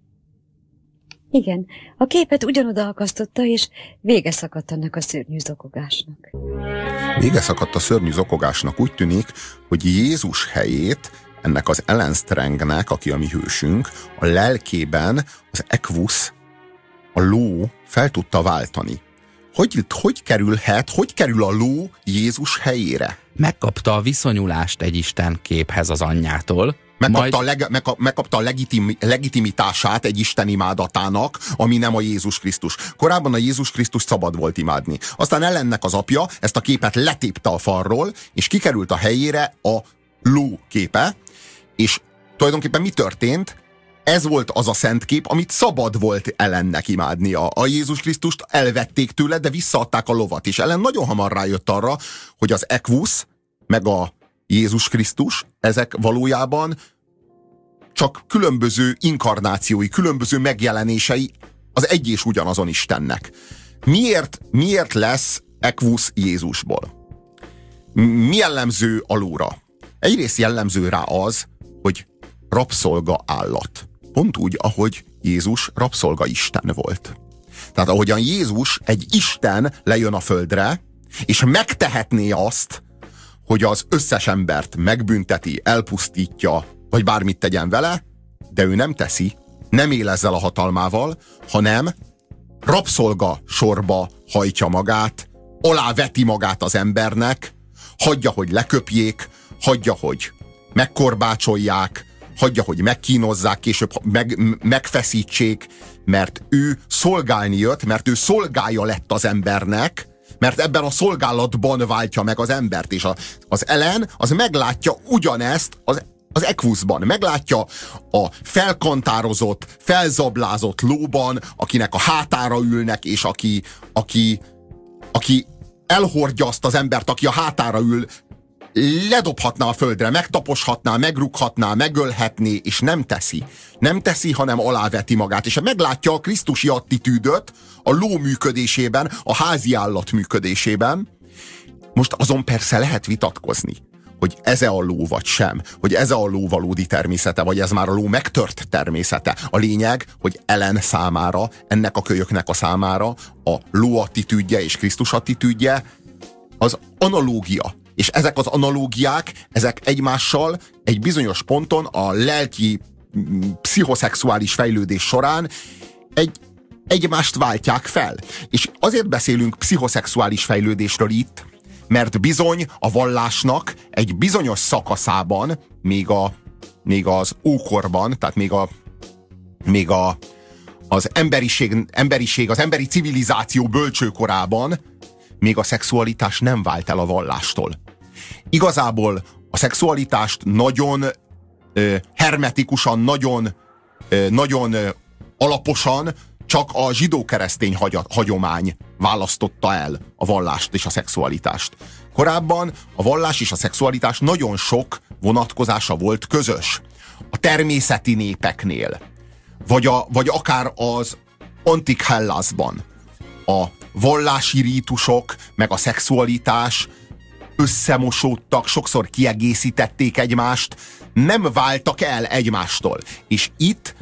Igen, a képet ugyanoda akasztotta, és vége szakadt annak a szörnyű zokogásnak. Vége szakadt a szörnyű zokogásnak, úgy tűnik, hogy Jézus helyét ennek az Ellen Strange-nek, aki a mi hősünk, a lelkében az Equus, a ló fel tudta váltani. Hogy kerül a ló Jézus helyére? Megkapta a viszonyulást egy Isten képhez az anyjától. Megkapta a legitimitását egy Isten imádatának, ami nem a Jézus Krisztus. Korábban a Jézus Krisztus szabad volt imádni. Aztán Ellennek az apja ezt a képet letépte a falról, és kikerült a helyére a ló képe, és tulajdonképpen mi történt? Ez volt az a szent kép, amit szabad volt Ellennek imádnia. A Jézus Krisztust elvették tőle, de visszaadták a lovat. És Ellen nagyon hamar rájött arra, hogy az Equus, meg a Jézus Krisztus, ezek valójában csak különböző inkarnációi, különböző megjelenései az egy és ugyanazon Istennek. Miért lesz Equus Jézusból? Mi jellemző a lóra? Egyrészt jellemző rá az, hogy rabszolga állat. Pont úgy, ahogy Jézus rabszolga Isten volt. Tehát ahogyan Jézus, egy Isten lejön a földre, és megtehetné azt, hogy az összes embert megbünteti, elpusztítja, vagy bármit tegyen vele, de ő nem teszi, nem él ezzel a hatalmával, hanem rabszolga sorba hajtja magát, aláveti magát az embernek, hagyja, hogy leköpjék, hagyja, hogy megkorbácsolják, hagyja, hogy megkínozzák, később megfeszítsék, mert ő szolgálni jött, mert ő szolgája lett az embernek, mert ebben a szolgálatban váltja meg az embert, és az Ellen az meglátja ugyanezt az Equusban. Meglátja a felkantározott, felzablázott lóban, akinek a hátára ülnek, és aki elhordja azt az embert, aki a hátára ül, ledobhatná a földre, megtaposhatná, megrúghatná, megölhetné, és nem teszi. Nem teszi, hanem aláveti magát. És meglátja a krisztusi attitűdöt a ló működésében, a házi állat működésében. Most azon persze lehet vitatkozni, hogy ez-e a ló vagy sem, hogy ez a ló valódi természete, vagy ez már a ló megtört természete. A lényeg, hogy Ellen számára, ennek a kölyöknek a számára a ló attitűdje és Krisztus attitűdje az analógia. És ezek az analógiák, ezek egymással egy bizonyos ponton a lelki, pszichoszexuális fejlődés során egymást váltják fel. És azért beszélünk pszichoszexuális fejlődésről itt, mert bizony a vallásnak egy bizonyos szakaszában, még az ókorban, tehát az emberiség, az emberi civilizáció bölcsőkorában még a szexualitás nem vált el a vallástól. Igazából a szexualitást nagyon hermetikusan, nagyon alaposan csak a zsidó-keresztény hagyomány választotta el a vallást és a szexualitást. Korábban a vallás és a szexualitás nagyon sok vonatkozása volt közös. A természeti népeknél, vagy akár az antik Hellaszban. A vallási rítusok, meg a szexualitás összemosódtak, sokszor kiegészítették egymást, nem váltak el egymástól. És itt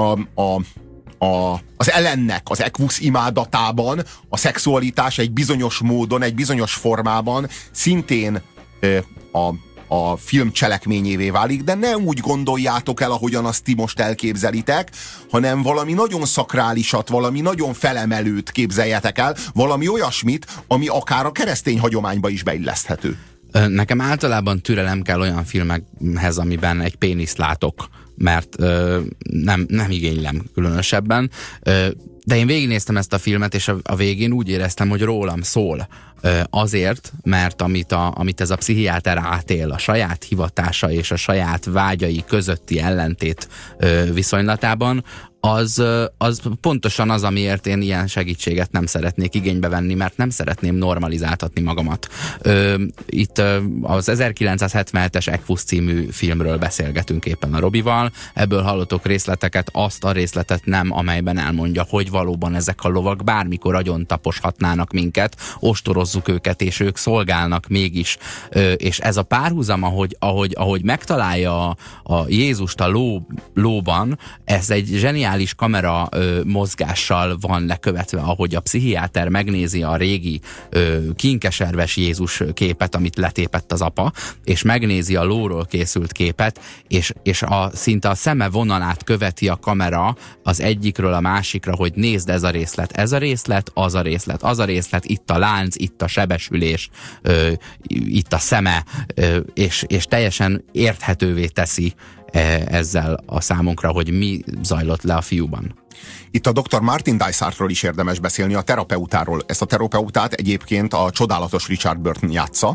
az Ellennek, az Equus imádatában a szexualitás egy bizonyos módon, egy bizonyos formában szintén a film cselekményévé válik, de nem úgy gondoljátok el, ahogyan azt ti most elképzelitek, hanem valami nagyon szakrálisat, valami nagyon felemelőt képzeljetek el, valami olyasmit, ami akár a keresztény hagyományba is beilleszthető. Nekem általában türelem kell olyan filmekhez, amiben egy péniszt látok, mert nem igénylem különösebben. De én végignéztem ezt a filmet, és a végén úgy éreztem, hogy rólam szól. Azért, mert amit ez a pszichiáter átél, a saját hivatása és a saját vágyai közötti ellentét viszonylatában, az pontosan az, amiért én ilyen segítséget nem szeretnék igénybe venni, mert nem szeretném normalizáltatni magamat. Itt az 1977-es Equus című filmről beszélgetünk éppen a Robival, ebből hallottok részleteket, azt a részletet nem, amelyben elmondja, hogy valóban ezek a lovak bármikor agyontaposhatnának minket, ostorozzuk őket, és ők szolgálnak mégis. És ez a párhuzam, ahogy megtalálja a Jézust a lóban, ez egy zseniális kamera mozgással van lekövetve, ahogy a pszichiáter megnézi a régi kinkeserves Jézus képet, amit letépett az apa, és megnézi a lóról készült képet, és szinte a szeme vonalát követi a kamera az egyikről a másikra, hogy nézd, ez a részlet, az a részlet, itt a lánc, itt a sebesülés, itt a szeme, és teljesen érthetővé teszi ezzel a számunkra, hogy mi zajlott le a fiúban. Itt a Dr. Martin Dysartról is érdemes beszélni, a terapeutáról. Ezt a terapeutát egyébként a csodálatos Richard Burton játsza.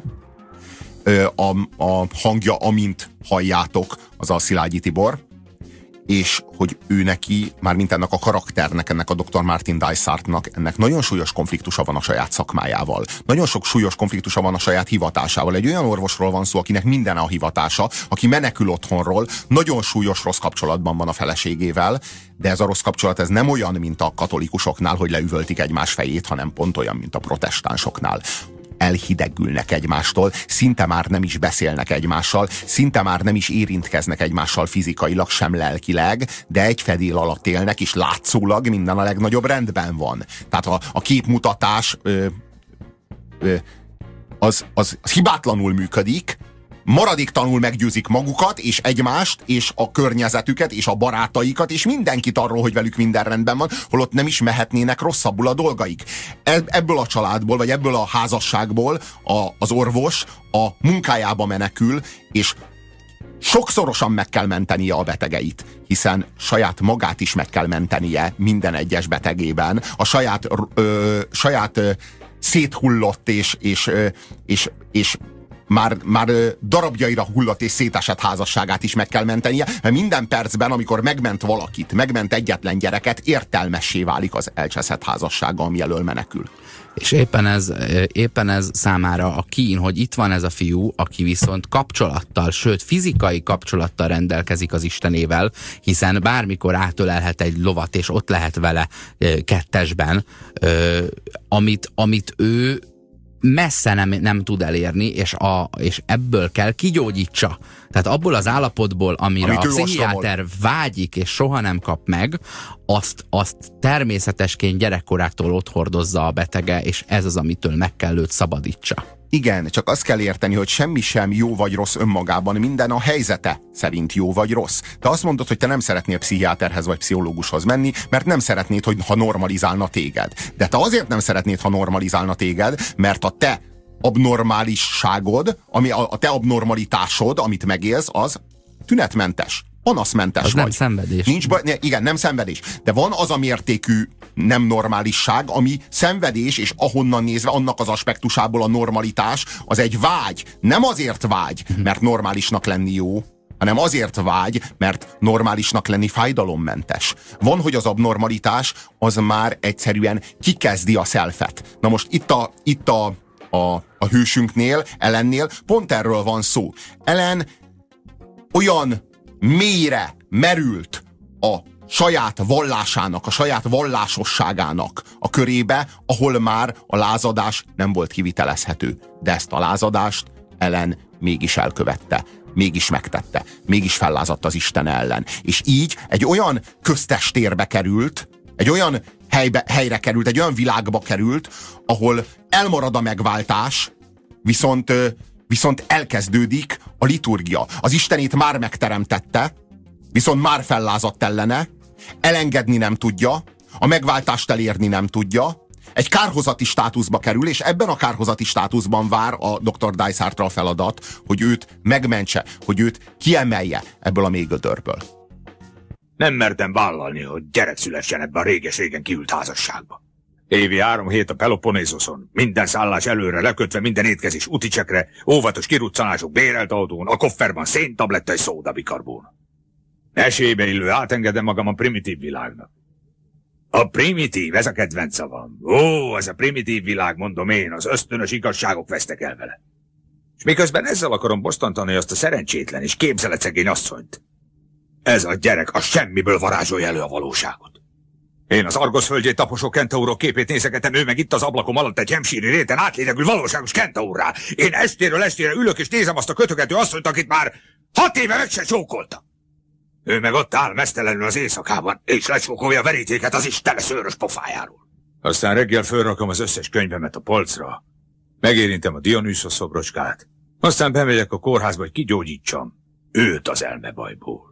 A hangja, amint halljátok, az a Szilágyi Tibor, és hogy ő neki, mármint ennek a karakternek, ennek a Dr. Martin Dysartnak, ennek nagyon súlyos konfliktusa van a saját szakmájával. Nagyon sok súlyos konfliktusa van a saját hivatásával. Egy olyan orvosról van szó, akinek minden a hivatása, aki menekül otthonról, nagyon súlyos rossz kapcsolatban van a feleségével, de ez a rossz kapcsolat ez nem olyan, mint a katolikusoknál, hogy leüvöltik egymás fejét, hanem pont olyan, mint a protestánsoknál. Elhidegülnek egymástól, szinte már nem is beszélnek egymással, szinte már nem is érintkeznek egymással fizikailag, sem lelkileg, de egy fedél alatt élnek, és látszólag minden a legnagyobb rendben van. Tehát a képmutatás az hibátlanul működik, maradéktalanul meggyőzik magukat, és egymást, és a környezetüket, és a barátaikat, és mindenkit arról, hogy velük minden rendben van, holott nem is mehetnének rosszabbul a dolgaik. Ebből a családból, vagy ebből a házasságból az orvos a munkájába menekül, és sokszorosan meg kell mentenie a betegeit, hiszen saját magát is meg kell mentenie minden egyes betegében, a saját széthullott, és már darabjaira hullott és szétesett házasságát is meg kell mentenie, mert minden percben, amikor megment valakit, megment egyetlen gyereket, értelmessé válik az elcseszett házassága, ami elől menekül. És éppen ez számára a kín, hogy itt van ez a fiú, aki viszont kapcsolattal, sőt fizikai kapcsolattal rendelkezik az Istenével, hiszen bármikor átölelhet egy lovat, és ott lehet vele kettesben, amit ő messze nem tud elérni, és ebből kell kigyógyítsa. Tehát abból az állapotból, amire a pszichiáter vágyik, és soha nem kap meg, azt természetesként gyerekkorától ott hordozza a betege, és ez az, amitől meg kell őt szabadítsa. Igen, csak azt kell érteni, hogy semmi sem jó vagy rossz önmagában, minden a helyzete szerint jó vagy rossz. Te azt mondod, hogy te nem szeretnél pszichiáterhez vagy pszichológushoz menni, mert nem szeretnéd, ha normalizálna téged. De te azért nem szeretnéd, ha normalizálna téged, mert a te abnormálisságod, a te abnormalitásod, amit megélsz, az tünetmentes, panaszmentes az vagy. Nem szenvedés. Nincs igen, nem szenvedés. De van az a mértékű nem normálisság, ami szenvedés, és ahonnan nézve, annak az aspektusából a normalitás, az egy vágy. Nem azért vágy, mert normálisnak lenni jó, hanem azért vágy, mert normálisnak lenni fájdalommentes. Van, hogy az abnormalitás az már egyszerűen kikezdi a szelfet. Na most itt a hősünknél, Ellennél pont erről van szó. Ellen olyan mélyre merült a saját vallásának, a saját vallásosságának a körébe, ahol már a lázadás nem volt kivitelezhető. De ezt a lázadást Ellen mégis elkövette, mégis megtette, mégis fellázadt az Isten ellen. És így egy olyan köztes térbe került, egy olyan helyre került, egy olyan világba került, ahol elmarad a megváltás, viszont elkezdődik a liturgia. Az Istenét már megteremtette, viszont már fellázadt ellene, elengedni nem tudja, a megváltást elérni nem tudja, egy kárhozati státuszba kerül, és ebben a kárhozati státuszban vár a Dr. Dysartra a feladat, hogy őt megmentse, hogy őt kiemelje ebből a mélygödörből. Nem mertem vállalni, hogy gyerek szülessen ebbe a réges-régen kiült házasságba. Évi 3 hét a Peloponnézoszon, minden szállás előre lekötve, minden étkezés úticsekre, óvatos kiruccanások bérelt autón, a kofferban széntabletta és szódabikarbón. Esélybe illő átengedem magam a primitív világnak. A primitív, ez a kedvenc szavam. Ó, ez a primitív világ, mondom én, az ösztönös igazságok vesztek el vele. És miközben ezzel akarom bosszantani azt a szerencsétlen és képzeletszegény asszonyt. Ez a gyerek a semmiből varázsolja elő a valóságot. Én az Argosz földjét taposó kentaurok képét nézegetem, ő meg itt az ablakom alatt egy hemsíri réten átlélegül valóságos kentaurrá. Én estéről estére ülök és nézem azt a kötögető asszonyt, akit már 6 éve meg se csókolta. Ő meg ott áll mesztelenül az éjszakában, és lecsókolja a verítéket az Isten szőrös pofájáról. Aztán reggel fölrakom az összes könyvemet a polcra, megérintem a Dionysos szobrocskát, aztán bemegyek a kórházba, hogy kigyógyítsam őt az elmebajból.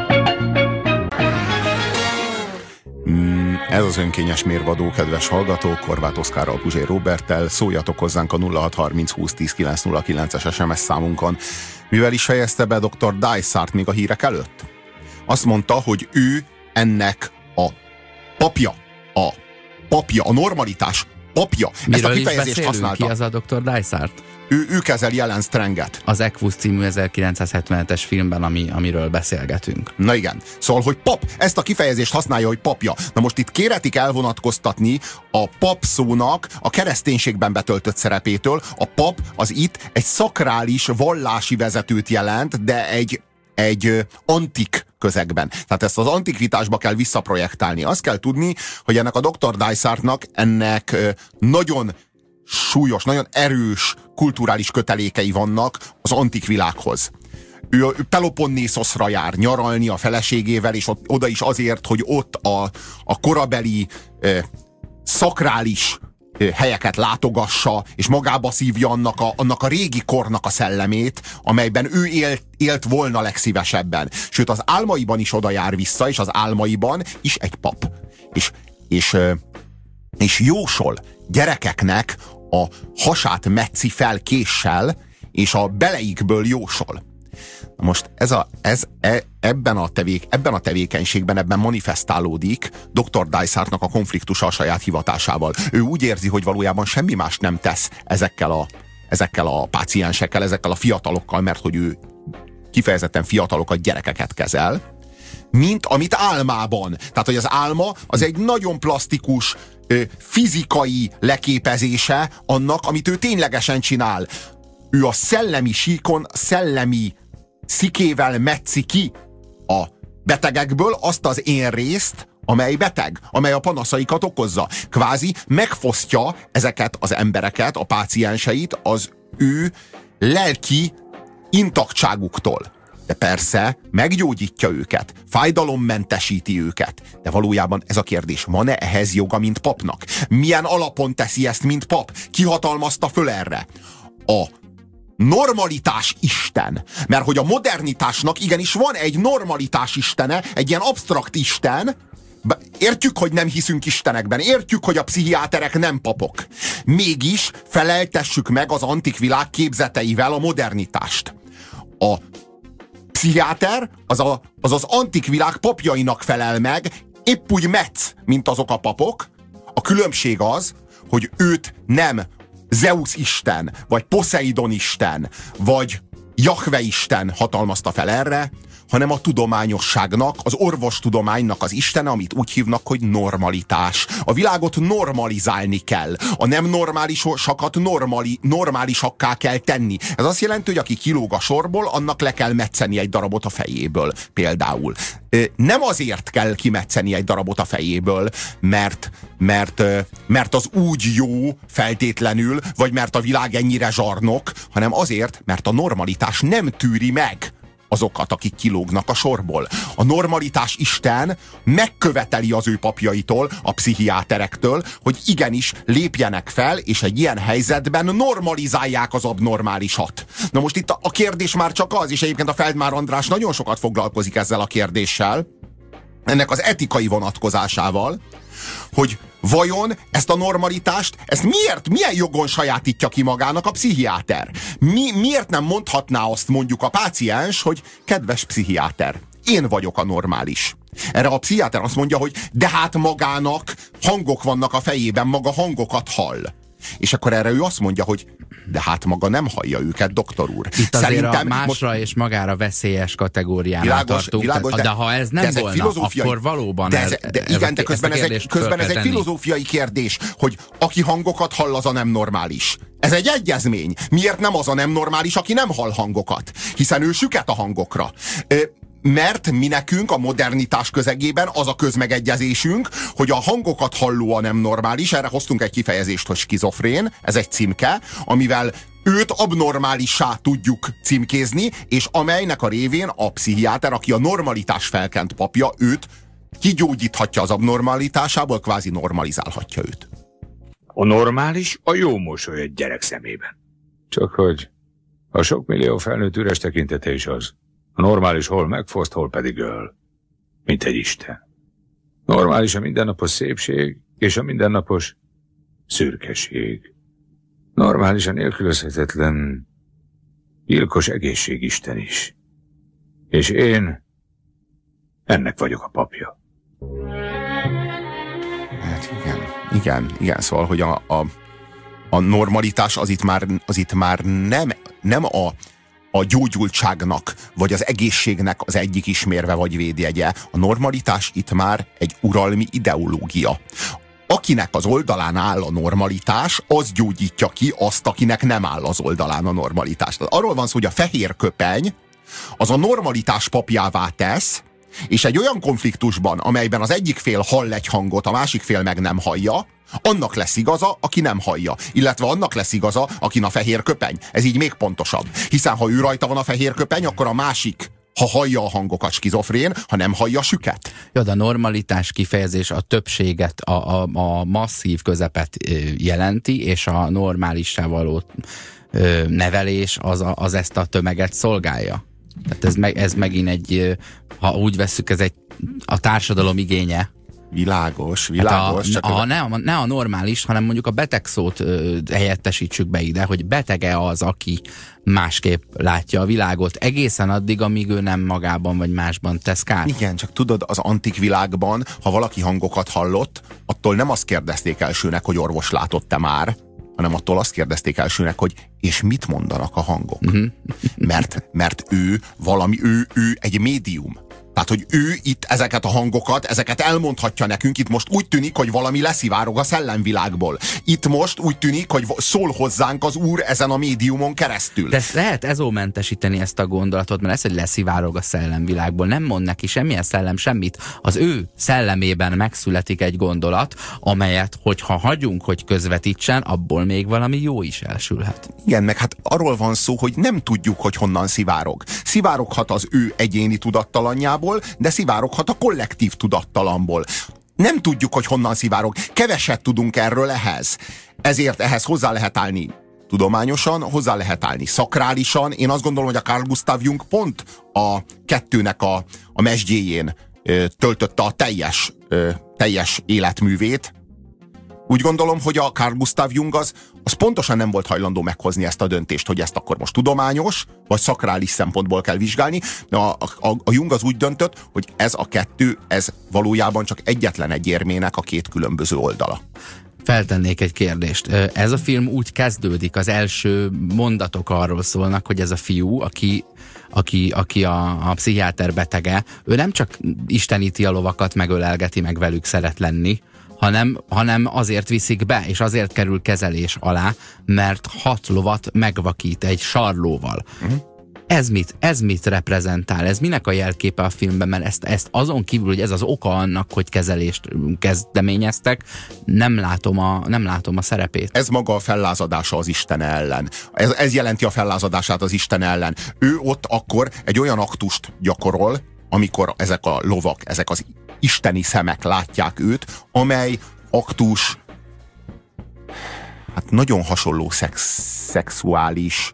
Ez az önkényes mérvadó, kedves hallgatók, Horváth Oszkárral, Puzsér Róberttel. Szóljatok hozzánk a 0630 20 10 909-es SMS számunkon. Mivel is fejezte be Dr. Dysart még a hírek előtt? Azt mondta, hogy ő ennek a papja, a normalitás papja. Miről ezt a kifejezést használta. Ki az a Dr. Dysart? Ő kezeli Ellen Stranget. Az Equus című 1977-es filmben, amiről beszélgetünk. Na igen. Szóval, hogy pap, ezt a kifejezést használja, hogy papja. Na most itt kéretik elvonatkoztatni a pap szónak a kereszténységben betöltött szerepétől. A pap az itt egy szakrális vallási vezetőt jelent, de egy antik közegben. Tehát ezt az antikvitásba kell visszaprojektálni. Azt kell tudni, hogy ennek a Dr. Dysartnak ennek nagyon súlyos, nagyon erős kulturális kötelékei vannak az antik világhoz. Ő Peloponnésoszra jár nyaralni a feleségével, és oda is azért, hogy ott a korabeli szakrális helyeket látogassa, és magába szívja annak a régi kornak a szellemét, amelyben ő élt volna legszívesebben. Sőt, az álmaiban is oda jár vissza, és az álmaiban is egy pap. És jósol gyerekeknek a hasát metszi fel késsel, és a beleikből jósol. Most ebben a tevékenységben, ebben manifestálódik Dr. Dysartnak a konfliktusa a saját hivatásával. Ő úgy érzi, hogy valójában semmi más nem tesz ezekkel a páciensekkel, ezekkel a fiatalokkal, mert hogy ő kifejezetten fiatalokat, gyerekeket kezel, mint amit álmában. Tehát, hogy az álma az egy nagyon plastikus, fizikai leképezése annak, amit ő ténylegesen csinál. Ő a szellemi síkon, szellemi szikével metszi ki a betegekből azt az én részt, amely beteg, amely a panaszaikat okozza. Kvázi megfosztja ezeket az embereket, a pácienseit az ő lelki intaktságuktól. De persze meggyógyítja őket, fájdalommentesíti őket. De valójában ez a kérdés, van-e ehhez joga, mint papnak? Milyen alapon teszi ezt, mint pap? Ki hatalmazta föl erre? A normalitás isten. Mert hogy a modernitásnak igenis van egy normalitás istene, egy ilyen absztrakt isten. Értjük, hogy nem hiszünk istenekben, értjük, hogy a pszichiáterek nem papok. Mégis feleltessük meg az antik világ képzeteivel a modernitást. A pszichiáter az antik világ papjainak felel meg, épp úgy metsz, mint azok a papok. A különbség az, hogy őt nem Zeus isten, vagy Poseidon isten, vagy Jahve isten hatalmazta fel erre, hanem a tudományosságnak, az orvostudománynak az istene, amit úgy hívnak, hogy normalitás. A világot normalizálni kell. A nem normálisakat normálisakká kell tenni. Ez azt jelenti, hogy aki kilóg a sorból, annak le kell metszeni egy darabot a fejéből, például. Nem azért kell kimetszeni egy darabot a fejéből, mert az úgy jó feltétlenül, vagy mert a világ ennyire zsarnok, hanem azért, mert a normalitás nem tűri meg azokat, akik kilógnak a sorból. A normalitás isten megköveteli az ő papjaitól, a pszichiáterektől, hogy igenis lépjenek fel, és egy ilyen helyzetben normalizálják az abnormálisat. Na most itt a kérdés már csak az, és egyébként a Feldmár András nagyon sokat foglalkozik ezzel a kérdéssel, ennek az etikai vonatkozásával, hogy vajon ezt a normalitást, ezt milyen jogon sajátítja ki magának a pszichiáter? Miért nem mondhatná azt mondjuk a páciens, hogy kedves pszichiáter, én vagyok a normális. Erre a pszichiáter azt mondja, hogy de hát magának hangok vannak a fejében, maga hangokat hall. És akkor erre ő azt mondja, hogy de hát maga nem hallja őket, doktor úr. Itt azért a másra és magára veszélyes kategóriánál tartunk. Világos, de ha ez nem volna, akkor valóban de közben ez egy filozófiai kérdés, hogy aki hangokat hall, az a nem normális. Ez egy egyezmény. Miért nem az a nem normális, aki nem hall hangokat? Hiszen ő süket a hangokra. Mert mi nekünk a modernitás közegében az a közmegegyezésünk, hogy a hangokat halló a nem normális, erre hoztunk egy kifejezést, hogy skizofrén, ez egy címke, amivel őt abnormálissá tudjuk címkézni, és amelynek a révén a pszichiáter, aki a normalitás felkent papja, őt kigyógyíthatja az abnormalitásából, kvázi normalizálhatja őt. A normális a jó mosoly egy gyerek szemében. Csak hogy a sok millió felnőtt üres tekintete is az. A normális hol megfoszt, hol pedig öl. Mint egy isten. Normális a mindennapos szépség és a mindennapos szürkeség. Normális a nélkülözhetetlen gyilkos egészségisten is. És én ennek vagyok a papja. Hát igen, szóval, hogy a normalitás az itt már nem a gyógyultságnak, vagy az egészségnek az egyik ismérve vagy védjegye. A normalitás itt már egy uralmi ideológia. Akinek az oldalán áll a normalitás, az gyógyítja ki azt, akinek nem áll az oldalán a normalitás. Tehát arról van szó, hogy a fehér köpeny az a normalitás papjává tesz, és egy olyan konfliktusban, amelyben az egyik fél hall egy hangot, a másik fél meg nem hallja, annak lesz igaza, aki nem hallja. Illetve annak lesz igaza, akin a fehér köpeny. Ez így még pontosabb. Hiszen ha ő rajta van a fehér köpeny, akkor a másik, ha hallja a hangokat, skizofrén, ha nem hallja, süket. Jó, de a normalitás kifejezés a többséget, a masszív közepet jelenti, és a normálissá való nevelés az ezt a tömeget szolgálja. Tehát ez megint egy, ha úgy vesszük, ez a társadalom igénye, Világos. Hát ne a normális, hanem mondjuk a beteg szót helyettesítsük be ide, hogy betege az, aki másképp látja a világot egészen addig, amíg ő nem magában vagy másban tesz kárt. Igen, csak tudod, az antik világban, ha valaki hangokat hallott, attól nem azt kérdezték elsőnek, hogy orvos látott-e már, hanem attól azt kérdezték elsőnek, hogy és mit mondanak a hangok. Mert ő egy médium. Tehát, hogy ő itt ezeket a hangokat, ezeket elmondhatja nekünk, itt most úgy tűnik, hogy valami leszivárog a szellemvilágból. Itt most úgy tűnik, hogy szól hozzánk az Úr ezen a médiumon keresztül. De lehet ezómentesíteni ezt a gondolatot, mert ez, hogy leszivárog a szellemvilágból, nem mond neki semmilyen szellem semmit. Az ő szellemében megszületik egy gondolat, amelyet, hogyha hagyunk, hogy közvetítsen, abból még valami jó is elsülhet. Igen, meg hát arról van szó, hogy nem tudjuk, hogy honnan szivárog. Szivároghat az ő egyéni tudattalanjából, de szivároghat a kollektív tudattalamból. Nem tudjuk, hogy honnan szivárog. Keveset tudunk erről ehhez. Ezért ehhez hozzá lehet állni tudományosan, hozzá lehet állni szakrálisan. Én azt gondolom, hogy a Carl Gustav Jung pont a kettőnek a mesdjéjén töltötte a teljes életművét. Úgy gondolom, hogy a Carl Gustav Jung az pontosan nem volt hajlandó meghozni ezt a döntést, hogy ezt akkor most tudományos, vagy szakrális szempontból kell vizsgálni. A Jung az úgy döntött, hogy ez a kettő, ez valójában csak egyetlen egy érmének a két különböző oldala. Feltennék egy kérdést. Ez a film úgy kezdődik, az első mondatok arról szólnak, hogy ez a fiú, aki a pszichiáter betege, ő nem csak isteníti a lovakat, megölelgeti, meg velük szeret lenni, hanem azért viszik be, és azért kerül kezelés alá, mert 6 lovat megvakít egy sarlóval. Ez mit reprezentál? Ez minek a jelképe a filmben? Mert ezt azon kívül, hogy ez az oka annak, hogy kezelést kezdeményeztek, nem látom a szerepét. Ez maga a fellázadása az Isten ellen. Ez jelenti a fellázadását az Isten ellen. Ő ott akkor egy olyan aktust gyakorol, amikor ezek a lovak, ezek az isteni szemek látják őt, amely aktus hát nagyon hasonló szexuális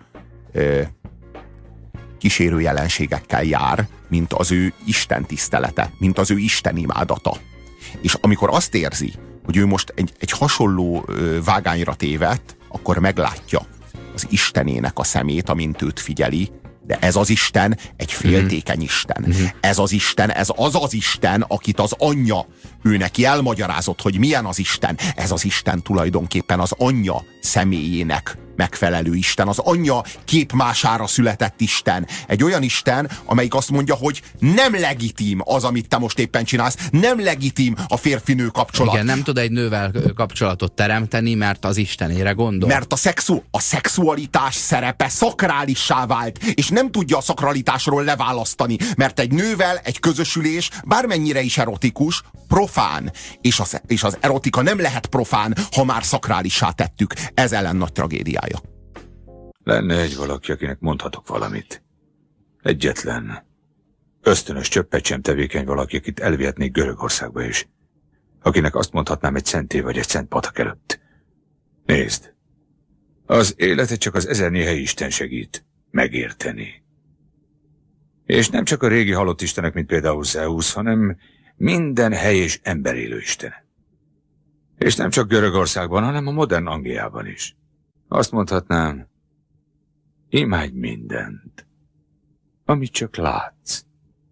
kísérő jelenségekkel jár, mint az ő Isten tisztelete, mint az ő Isten imádata. És amikor azt érzi, hogy ő most egy hasonló vágányra tévedt, akkor meglátja az Istenének a szemét, amint őt figyeli, de ez az Isten egy féltékeny Isten. Ez az Isten, ez az Isten, akit az anyja ő neki elmagyarázott, hogy milyen az Isten. Ez az Isten tulajdonképpen az anyja személyének megfelelő Isten, az anyja képmására született Isten. Egy olyan Isten, amelyik azt mondja, hogy nem legitim az, amit te most éppen csinálsz, nem legitim a férfi-nő kapcsolat. Igen, nem tud egy nővel kapcsolatot teremteni, mert az Istenére gondol. Mert a szexualitás szerepe szakrálissá vált, és nem tudja a szakralitásról leválasztani, mert egy nővel egy közösülés bármennyire is erotikus, profán, és az erotika nem lehet profán, ha már szakrálissá tettük. Ez ellen nagy tragédiája. Lenne egy valaki, akinek mondhatok valamit. Egyetlen. Ösztönös, csöppet sem tevékeny valaki, akit elvihetnék Görögországba is. Akinek azt mondhatnám egy szentély vagy egy szent patak előtt. Nézd. Az életet csak az ezernéhely Isten segít megérteni. És nem csak a régi halott istenek, mint például Zeus, hanem minden hely és ember élő isten. És nem csak Görögországban, hanem a modern Angliában is. Azt mondhatnám, imádj mindent, amit csak látsz.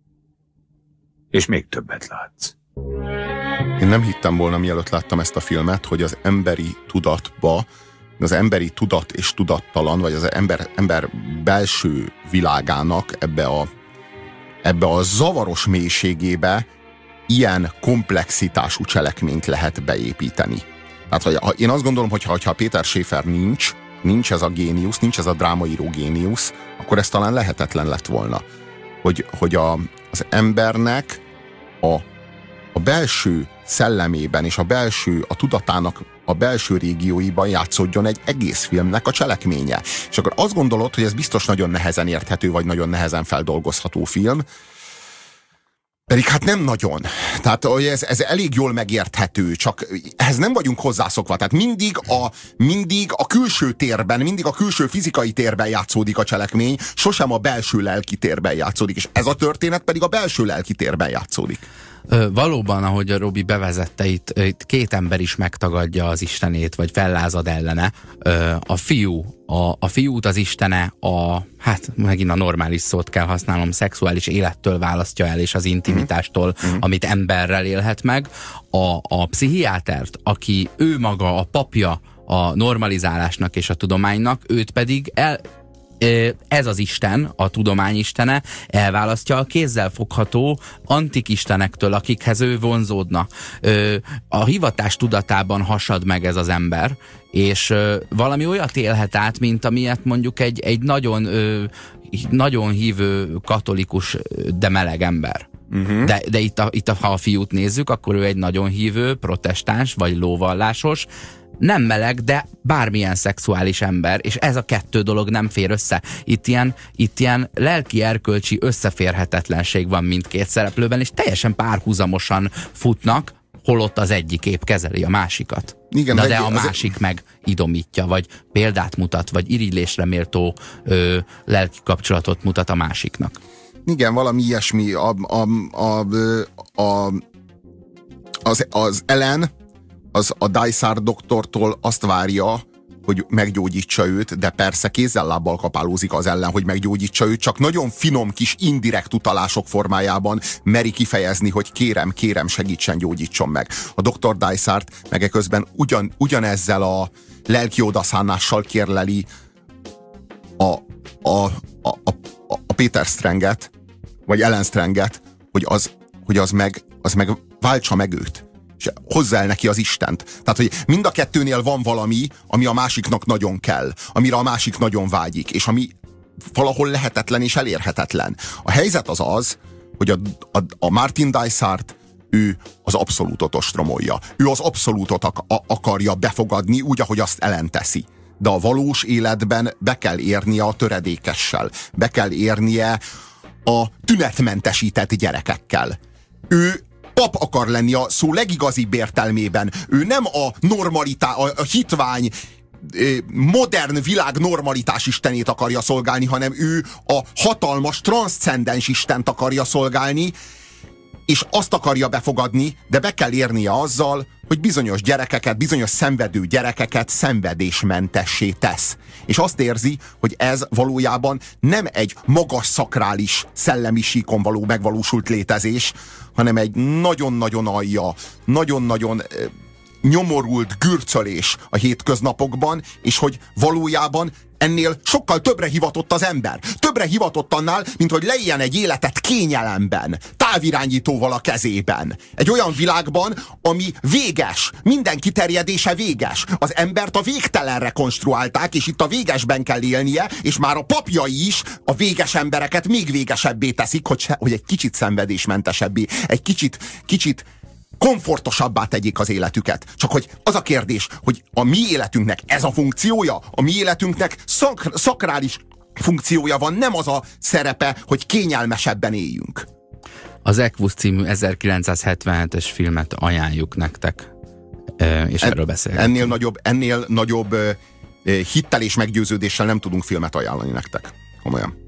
És még többet látsz. Én nem hittem volna, mielőtt láttam ezt a filmet, hogy az emberi tudatba, az emberi tudat és tudattalan, vagy az ember belső világának ebbe a zavaros mélységébe ilyen komplexitású cselekményt lehet beépíteni. Tehát én azt gondolom, hogy ha Péter Schäfer nincs ez a géniusz, nincs ez a drámaíró géniusz, akkor ez talán lehetetlen lett volna. Hogy az embernek a belső szellemében és a tudatának a belső régióiban játszódjon egy egész filmnek a cselekménye. És akkor azt gondolod, hogy ez biztos nagyon nehezen érthető, vagy nagyon nehezen feldolgozható film, pedig hát nem nagyon. Tehát ez elég jól megérthető, csak ehhez nem vagyunk hozzászokva. Tehát mindig a külső térben, mindig a külső fizikai térben játszódik a cselekmény, sosem a belső lelki térben játszódik. És ez a történet pedig a belső lelki térben játszódik. Valóban, ahogy a Robi bevezette, itt két ember is megtagadja az Istenét, vagy fellázad ellene. A fiút az Istene hát megint a normális szót kell használnom, szexuális élettől választja el, és az intimitástól, amit emberrel élhet meg. A pszichiátert, aki ő maga a papja a normalizálásnak és a tudománynak, őt pedig ez az Isten, a tudomány istene elválasztja a kézzelfogható antik istenektől, akikhez ő vonzódna. A hivatás tudatában hasad meg ez az ember, és valami olyat élhet át, mint amilyet mondjuk egy nagyon hívő katolikus, de meleg ember. De itt ha a fiút nézzük, akkor ő egy nagyon hívő, protestáns, vagy lóvallásos, nem meleg, de bármilyen szexuális ember, és ez a kettő dolog nem fér össze. Itt ilyen lelki-erkölcsi összeférhetetlenség van mindkét szereplőben, és teljesen párhuzamosan futnak, holott az egyik épp kezeli a másikat. Igen, de a másik meg idomítja, vagy példát mutat, vagy irigylésre méltó lelki kapcsolatot mutat a másiknak. Igen, valami ilyesmi. Az Ellen a Dysart doktortól azt várja, hogy meggyógyítsa őt, de persze kézzel-lábbal kapálózik az Ellen, hogy meggyógyítsa őt, csak nagyon finom kis indirekt utalások formájában meri kifejezni, hogy kérem, segítsen, gyógyítson meg. A Dr. Dysart meg eközben ugyanezzel a lelki odaszánással kérleli a Peter Stranget, vagy Ellen Stranget, hogy az meg váltsa meg őt, és hozza el neki az Istent. Tehát, hogy mind a kettőnél van valami, ami a másiknak nagyon kell, amire a másik nagyon vágyik, és ami valahol lehetetlen és elérhetetlen. A helyzet az, hogy a Martin Dysart, ő az abszolútot ostromolja. Ő az abszolútot akarja befogadni, úgy, ahogy azt Ellen teszi. De a valós életben be kell érnie a töredékessel. Be kell érnie a tünetmentesített gyerekekkel. Ő pap akar lenni a szó legigazibb értelmében. Ő nem a hitvány, modern világ normalitás istenét akarja szolgálni, hanem ő a hatalmas, transzcendens Istent akarja szolgálni, és azt akarja befogadni, de be kell érnie azzal, hogy bizonyos gyerekeket, bizonyos szenvedő gyerekeket szenvedésmentessé tesz. És azt érzi, hogy ez valójában nem egy magas szakrális szellemi síkon való megvalósult létezés, hanem egy nagyon-nagyon alja, nagyon-nagyon nyomorult gürcölés a hétköznapokban, és hogy valójában ennél sokkal többre hivatott az ember. Többre hivatott annál, mint hogy leéljen egy életet kényelemben, távirányítóval a kezében. Egy olyan világban, ami véges, minden kiterjedése véges. Az embert a végtelenre konstruálták, és itt a végesben kell élnie, és már a papjai is a véges embereket még végesebbé teszik, hogy egy kicsit szenvedésmentesebbé, egy kicsit komfortosabbá tegyék az életüket. Csak hogy az a kérdés, hogy a mi életünknek ez a funkciója, a mi életünknek szakrális funkciója van, nem az a szerepe, hogy kényelmesebben éljünk. Az Equus című 1977-es filmet ajánljuk nektek, és erről beszélgetünk. Ennél nagyobb hittel és meggyőződéssel nem tudunk filmet ajánlani nektek. Komolyan.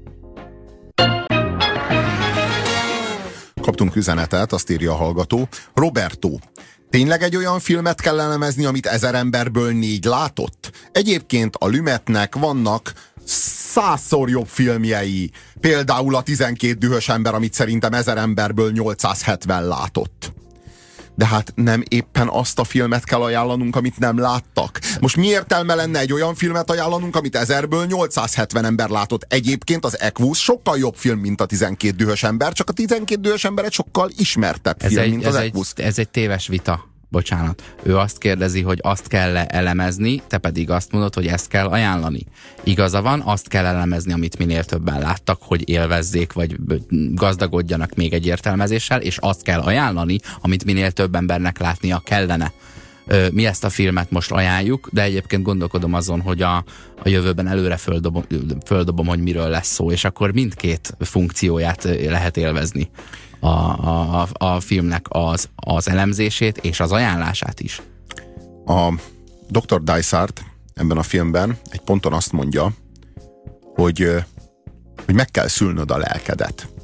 Kaptunk üzenetet, azt írja a hallgató. Roberto, tényleg egy olyan filmet kell elemezni, amit 1000 emberből 4 látott? Egyébként a Lumetnek vannak 100-szor jobb filmjei. Például a 12 dühös ember, amit szerintem 1000 emberből 870 látott. De hát nem éppen azt a filmet kell ajánlanunk, amit nem láttak. Most mi értelme lenne egy olyan filmet ajánlanunk, amit 1000-ből 870 ember látott? Egyébként az Equus sokkal jobb film, mint a 12 dühös ember, csak a 12 dühös ember egy sokkal ismertebb film, mint az Equus. Ez egy téves vita. Bocsánat. Ő azt kérdezi, hogy azt kell elemezni, te pedig azt mondod, hogy ezt kell ajánlani. Igaza van, azt kell elemezni, amit minél többen láttak, hogy élvezzék, vagy gazdagodjanak még egy értelmezéssel, és azt kell ajánlani, amit minél több embernek látnia kellene. Mi ezt a filmet most ajánljuk, de egyébként gondolkodom azon, hogy a jövőben előre földobom, hogy miről lesz szó, és akkor mindkét funkcióját lehet élvezni. A filmnek az elemzését és az ajánlását is. A Dr. Dysart ebben a filmben egy ponton azt mondja, hogy meg kell szülnöd a lelkedet.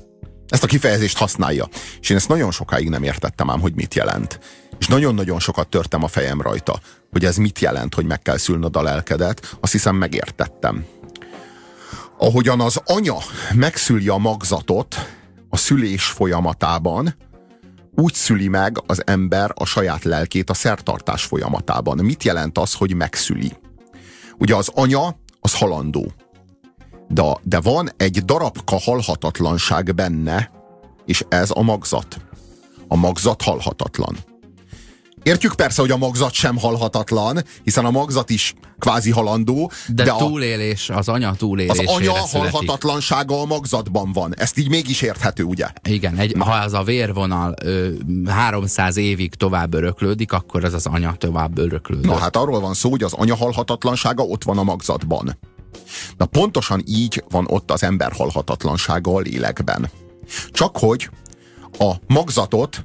Ezt a kifejezést használja. És én ezt nagyon sokáig nem értettem ám, hogy mit jelent. És nagyon-nagyon sokat törtem a fejem rajta, hogy ez mit jelent, hogy meg kell szülnöd a lelkedet. Azt hiszem, megértettem. Ahogyan az anya megszüli a magzatot a szülés folyamatában, úgy szüli meg az ember a saját lelkét a szertartás folyamatában. Mit jelent az, hogy megszüli? Ugye az anya, az halandó. De van egy darabka halhatatlanság benne, és ez a magzat. A magzat halhatatlan. Értjük persze, hogy a magzat sem halhatatlan, hiszen a magzat is kvázi halandó. De túlélés, az anya túlélésére az anya születik. halhatatlansága a magzatban van. Ezt így mégis érthető, ugye? Igen, ha ez a vérvonal 300 évig tovább öröklődik, akkor ez az anya tovább öröklődik. Na hát arról van szó, hogy az anya halhatatlansága ott van a magzatban. Na pontosan így van ott az ember halhatatlansága a lélekben. Csak hogy a magzatot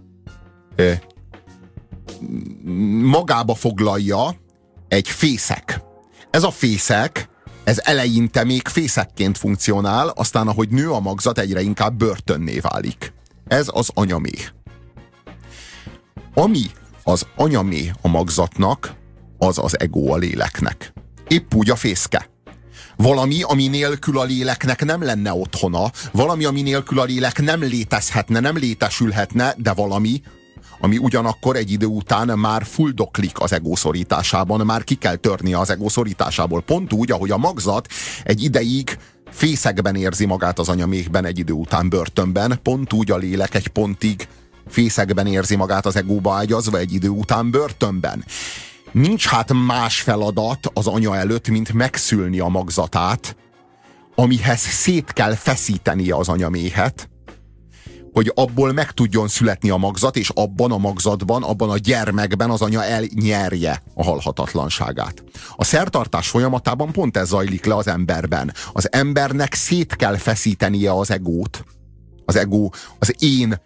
magába foglalja egy fészek. Ez a fészek, ez eleinte még fészekként funkcionál, aztán ahogy nő a magzat, egyre inkább börtönné válik. Ez az anyaméh. Ami az anyaméh a magzatnak, az az ego a léleknek. Épp úgy a fészke. Valami, ami nélkül a léleknek nem lenne otthona, valami, ami nélkül a lélek nem létezhetne, nem létesülhetne, de valami, ami ugyanakkor egy idő után már fuldoklik az ego szorításában, már ki kell törnie az ego szorításából. Pont úgy, ahogy a magzat egy ideig fészekben érzi magát az anyaméhben, egy idő után börtönben, pont úgy a lélek egy pontig fészekben érzi magát az egóba ágyazva, egy idő után börtönben. Nincs hát más feladat az anya előtt, mint megszülni a magzatát, amihez szét kell feszítenie az anyaméhet, hogy abból meg tudjon születni a magzat, és abban a magzatban, abban a gyermekben az anya elnyerje a halhatatlanságát. A szertartás folyamatában pont ez zajlik le az emberben. Az embernek szét kell feszítenie az egót, az ego, az én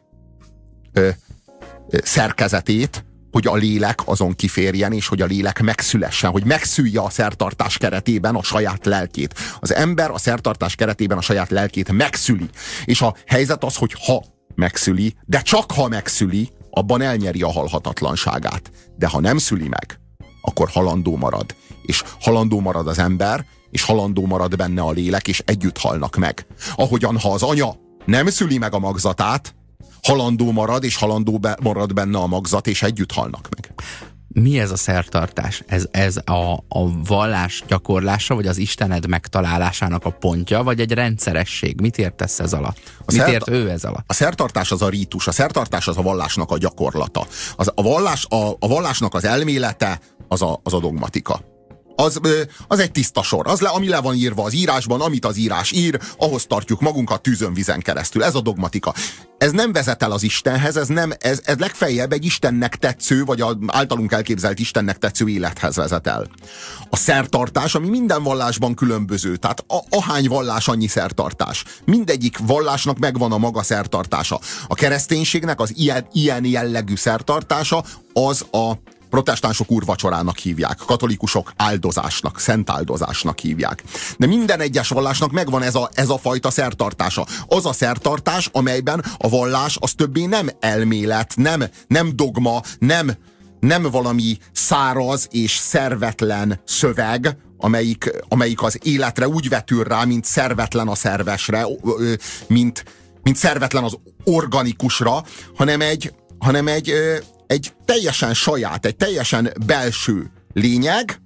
szerkezetét, hogy a lélek azon kiférjen, és hogy a lélek megszülessen, hogy megszülje a szertartás keretében a saját lelkét. Az ember a szertartás keretében a saját lelkét megszüli. És a helyzet az, hogy ha megszüli, de csak ha megszüli, abban elnyeri a halhatatlanságát. De ha nem szüli meg, akkor halandó marad. És halandó marad az ember, és halandó marad benne a lélek, és együtt halnak meg. Ahogyan, ha az anya nem szüli meg a magzatát, halandó marad, és halandó marad benne a magzat, és együtt halnak meg. Mi ez a szertartás? Ez a vallás gyakorlása, vagy az Istened megtalálásának a pontja, vagy egy rendszeresség? Mit értesz ez alatt? Mit ért ő ez alatt? A szertartás az a rítus, a szertartás az a vallásnak a gyakorlata. A vallásnak az elmélete az a dogmatika. Az egy tiszta sor. Ami le van írva az írásban, amit az írás ír, ahhoz tartjuk magunkat tűzön vizen keresztül. Ez a dogmatika. Ez nem vezet el az Istenhez, ez legfeljebb egy Istennek tetsző, vagy általunk elképzelt Istennek tetsző élethez vezet el. A szertartás, ami minden vallásban különböző, tehát ahány vallás, annyi szertartás. Mindegyik vallásnak megvan a maga szertartása. A kereszténységnek az ilyen jellegű szertartása az a protestánsok úrvacsorának hívják, katolikusok áldozásnak, szent áldozásnak hívják. De minden egyes vallásnak megvan ez a fajta szertartása. Az a szertartás, amelyben a vallás az többé nem elmélet, nem dogma, nem valami száraz és szervetlen szöveg, amelyik az életre úgy vetül rá, mint szervetlen a szervesre, mint szervetlen az organikusra, hanem egy teljesen saját, egy teljesen belső lényeg,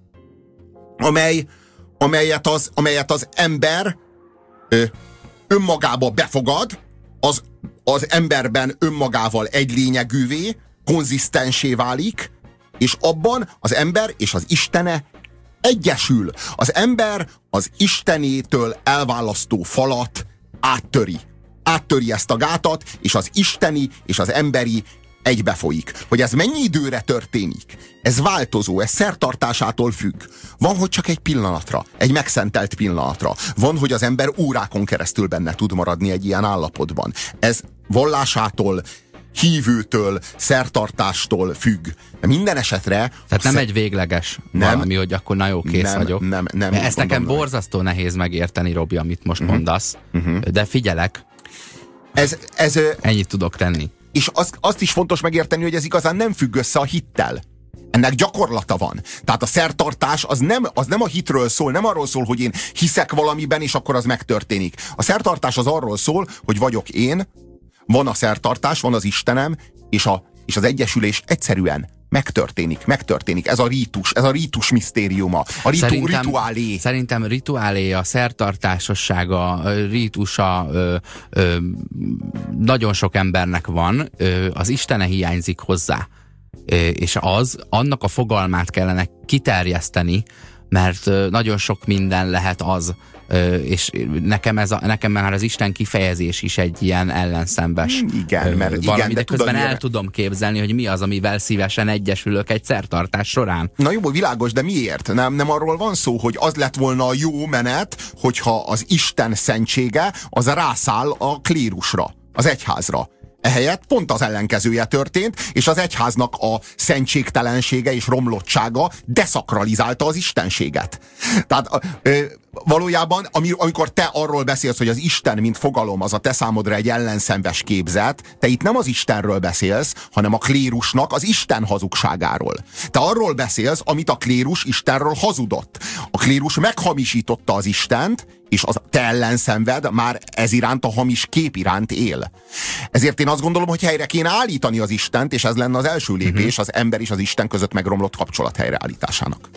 amelyet az ember önmagába befogad, az emberben önmagával egy lényegűvé, konzisztensé válik, és abban az ember és az Istene egyesül. Az ember az Istenétől elválasztó falat áttöri. Áttöri ezt a gátat, és az isteni és az emberi egybefolyik. Hogy ez mennyi időre történik? Ez változó, ez szertartásától függ. Van, hogy csak egy pillanatra, egy megszentelt pillanatra. Van, hogy az ember órákon keresztül benne tud maradni egy ilyen állapotban. Ez vallásától, hívőtől, szertartástól függ. De minden esetre... Tehát nem egy végleges valami, hogy akkor na jó, kész vagyok. Nem. Ezt nekem borzasztó nehéz megérteni, Robi, amit most mondasz. De figyelek. Ennyit tudok tenni. És azt is fontos megérteni, hogy ez igazán nem függ össze a hittel. Ennek gyakorlata van. Tehát a szertartás az nem a hitről szól, nem arról szól, hogy én hiszek valamiben, és akkor az megtörténik. A szertartás az arról szól, hogy vagyok én, van a szertartás, van az Istenem, és az egyesülés egyszerűen megtörténik. Ez a rítus misztériuma, a rituálé. Szerintem rituálé, a szertartásossága, a rítusa nagyon sok embernek van, az Istene hiányzik hozzá. És annak a fogalmát kellene kiterjeszteni, mert nagyon sok minden lehet az, és nekem már az Isten kifejezés is egy ilyen ellenszembes valami, de közben el tudom képzelni, hogy mi az, amivel szívesen egyesülök egy szertartás során. Na jó, világos, de miért? Nem arról van szó, hogy az lett volna a jó menet, hogyha az Isten szentsége az rászáll a klérusra, az egyházra. Ehelyett pont az ellenkezője történt, és az egyháznak a szentségtelensége és romlottsága deszakralizálta az istenséget. Tehát valójában, amikor te arról beszélsz, hogy az Isten, mint fogalom, az a te számodra egy ellenszenves képzet, te itt nem az Istenről beszélsz, hanem a klérusnak az Isten hazugságáról. Te arról beszélsz, amit a klérus Istenről hazudott. A klérus meghamisította az Istent, és az te ellenszenved már ez iránt, a hamis kép iránt él. Ezért én azt gondolom, hogy helyre kéne állítani az Istent, és ez lenne az első lépés az ember és az Isten között megromlott kapcsolat helyreállításának.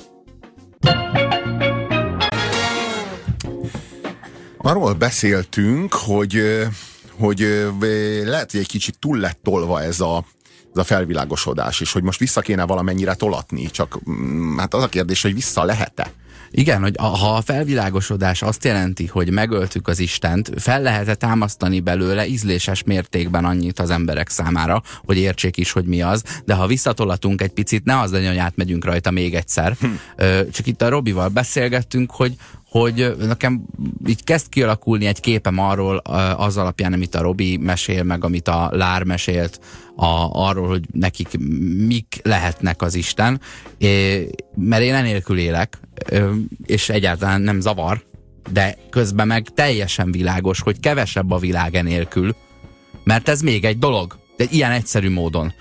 Arról beszéltünk, hogy lehet, hogy egy kicsit túl lett tolva ez a felvilágosodás, és hogy most vissza kéne valamennyire tolatni, csak hát az a kérdés, hogy vissza lehet-e? Igen, hogy ha a felvilágosodás azt jelenti, hogy megöltük az Istent, fel lehet-e támasztani belőle ízléses mértékben annyit az emberek számára, hogy értsék is, hogy mi az, de ha visszatolatunk egy picit, ne az legyen, hogy átmegyünk rajta még egyszer. Csak itt a Robival beszélgettünk, hogy nekem így kezd kialakulni egy képem arról, az alapján, amit a Robi mesél, meg amit a Lár mesélt, arról, hogy nekik mik lehetnek az Isten, mert én enélkül élek, és egyáltalán nem zavar, de közben meg teljesen világos, hogy kevesebb a világ enélkül, mert ez még egy dolog, de ilyen egyszerű módon.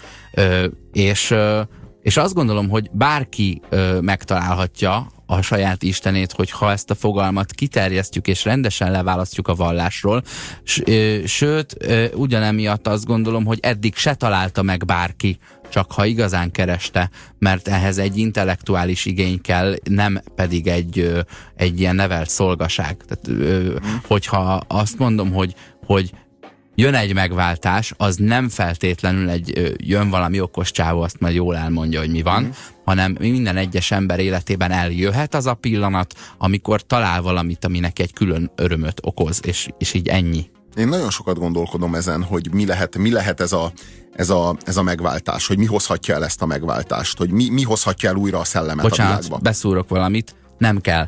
És azt gondolom, hogy bárki megtalálhatja a saját Istenét, hogyha ezt a fogalmat kiterjesztjük és rendesen leválasztjuk a vallásról. Sőt, ugyanemiatt azt gondolom, hogy eddig se találta meg bárki, csak ha igazán kereste, mert ehhez egy intellektuális igény kell, nem pedig egy ilyen nevelt szolgaság. Tehát, hogyha azt mondom, hogy jön egy megváltás, az nem feltétlenül jön valami okos csávó, azt majd jól elmondja, hogy mi van, hanem minden egyes ember életében eljöhet az a pillanat, amikor talál valamit, ami neki egy külön örömöt okoz, és így ennyi. Én nagyon sokat gondolkodom ezen, hogy mi lehet ez a megváltás, hogy mi hozhatja el ezt a megváltást, hogy mi hozhatja el újra a szellemet a világba. Beszúrok valamit, nem kell.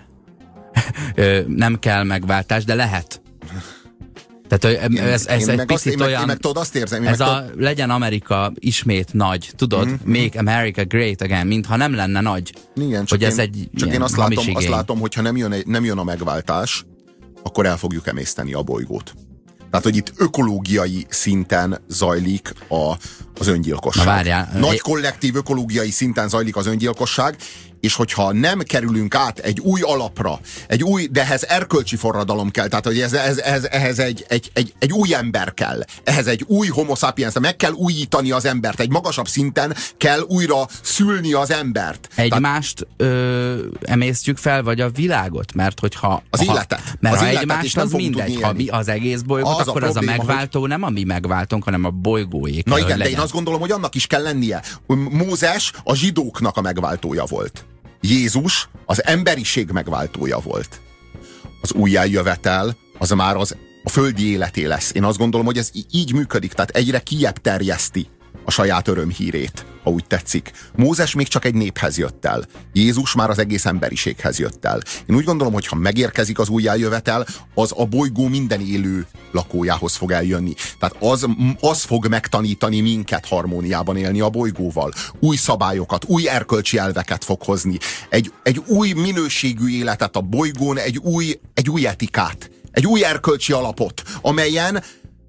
Nem kell megváltás, de lehet. Tehát ez egy picit olyan... Meg tudod, azt érzem... legyen Amerika ismét nagy, tudod? Make America great again, mintha nem lenne nagy. Igen, csak én azt látom, hogyha nem jön a megváltás, akkor el fogjuk emészteni a bolygót. Tehát, hogy itt ökológiai szinten zajlik az öngyilkosság. Na várjál. Nagy kollektív ökológiai szinten zajlik az öngyilkosság, és hogyha nem kerülünk át egy új alapra, de ehhez erkölcsi forradalom kell, tehát hogy ehhez egy új ember kell, ehhez egy új homo sapiens, meg kell újítani az embert, egy magasabb szinten kell újra szülni az embert. Egymást emésztjük fel, vagy a világot? Mert hogyha... Az életet. Mert ha egymást, az mindegy. Ha mi az egész bolygót, akkor az a megváltó nem a mi megváltónk, hanem a bolygóé. Na igen, de én azt gondolom, hogy annak is kell lennie. Mózes a zsidóknak a megváltója volt. Jézus az emberiség megváltója volt. Az újjájövetel az már a földi életé lesz. Én azt gondolom, hogy ez így működik, tehát egyre kijebb terjeszti a saját örömhírét, ha úgy tetszik. Mózes még csak egy néphez jött el. Jézus már az egész emberiséghez jött el. Én úgy gondolom, hogy ha megérkezik az újjájövetel, az a bolygó minden élő lakójához fog eljönni. Tehát az fog megtanítani minket harmóniában élni a bolygóval. Új szabályokat, új erkölcsi elveket fog hozni. Egy új minőségű életet a bolygón, egy új etikát, egy új erkölcsi alapot, amelyen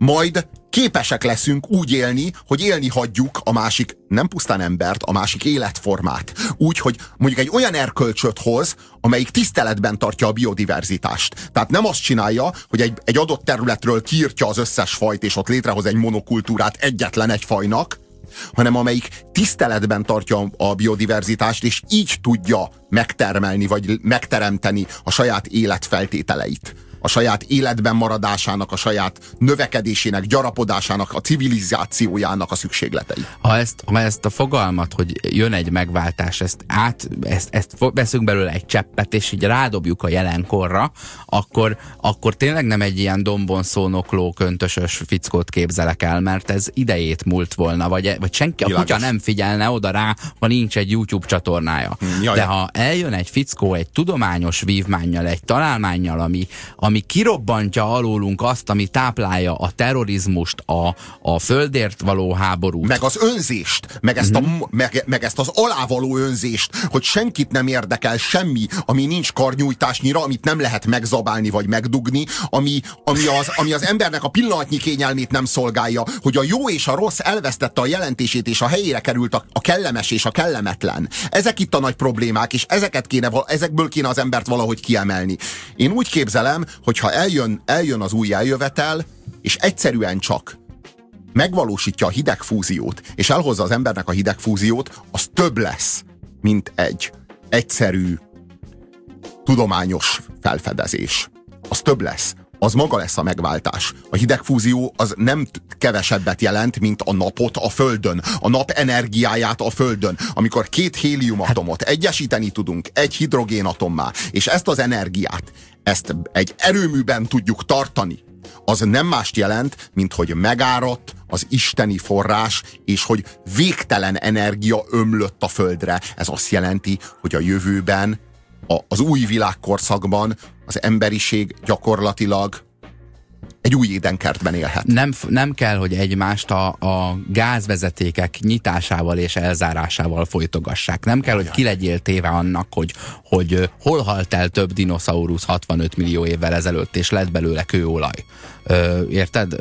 majd képesek leszünk úgy élni, hogy élni hagyjuk a másik, nem pusztán embert, a másik életformát. Úgy, hogy mondjuk egy olyan erkölcsöt hoz, amelyik tiszteletben tartja a biodiverzitást. Tehát nem azt csinálja, hogy egy adott területről kiirtja az összes fajt, és ott létrehoz egy monokultúrát egyetlen egy fajnak, hanem amelyik tiszteletben tartja a biodiverzitást, és így tudja megtermelni, vagy megteremteni a saját életfeltételeit. A saját életben maradásának, a saját növekedésének, gyarapodásának, a civilizációjának a szükségletei. Ha ezt a fogalmat, hogy jön egy megváltás, ezt veszünk belőle egy cseppet, és így rádobjuk a jelenkorra, akkor tényleg nem egy ilyen dombon szónokló, köntösös fickót képzelek el, mert ez idejét múlt volna, vagy senki, a kutya nem figyelne oda rá, ha nincs egy YouTube csatornája. De ha eljön egy fickó egy tudományos vívmánnyal, egy találmánnyal, ami kirobbantja alólunk azt, ami táplálja a terrorizmust, a földért való háborút. Meg az önzést, meg ezt az alávaló önzést, hogy senkit nem érdekel semmi, ami nincs karnyújtásnyira, amit nem lehet megzabálni vagy megdugni, ami az embernek a pillanatnyi kényelmét nem szolgálja, hogy a jó és a rossz elvesztette a jelentését, és a helyére került a kellemes és a kellemetlen. Ezek itt a nagy problémák, és ezekből kéne az embert valahogy kiemelni. Én úgy képzelem, hogyha eljön az új eljövetel, és egyszerűen csak megvalósítja a hidegfúziót, és elhozza az embernek a hidegfúziót, az több lesz, mint egy egyszerű tudományos felfedezés. Az több lesz. Az maga lesz a megváltás. A hidegfúzió az nem kevesebbet jelent, mint a napot a Földön. A nap energiáját a Földön. Amikor 2 héliumatomot egyesíteni tudunk egy hidrogénatommá, és ezt az energiát, ezt egy erőműben tudjuk tartani, az nem mást jelent, mint hogy megáradt az isteni forrás, és hogy végtelen energia ömlött a Földre. Ez azt jelenti, hogy a jövőben, az új világkorszakban az emberiség gyakorlatilag egy új édenkertben élhet. Nem kell, hogy egymást a gázvezetékek nyitásával és elzárásával folytogassák. Nem kell, hogy ki legyél téve annak, hogy hol halt el több dinoszaurusz 65 millió évvel ezelőtt, és lett belőle kőolaj. Érted?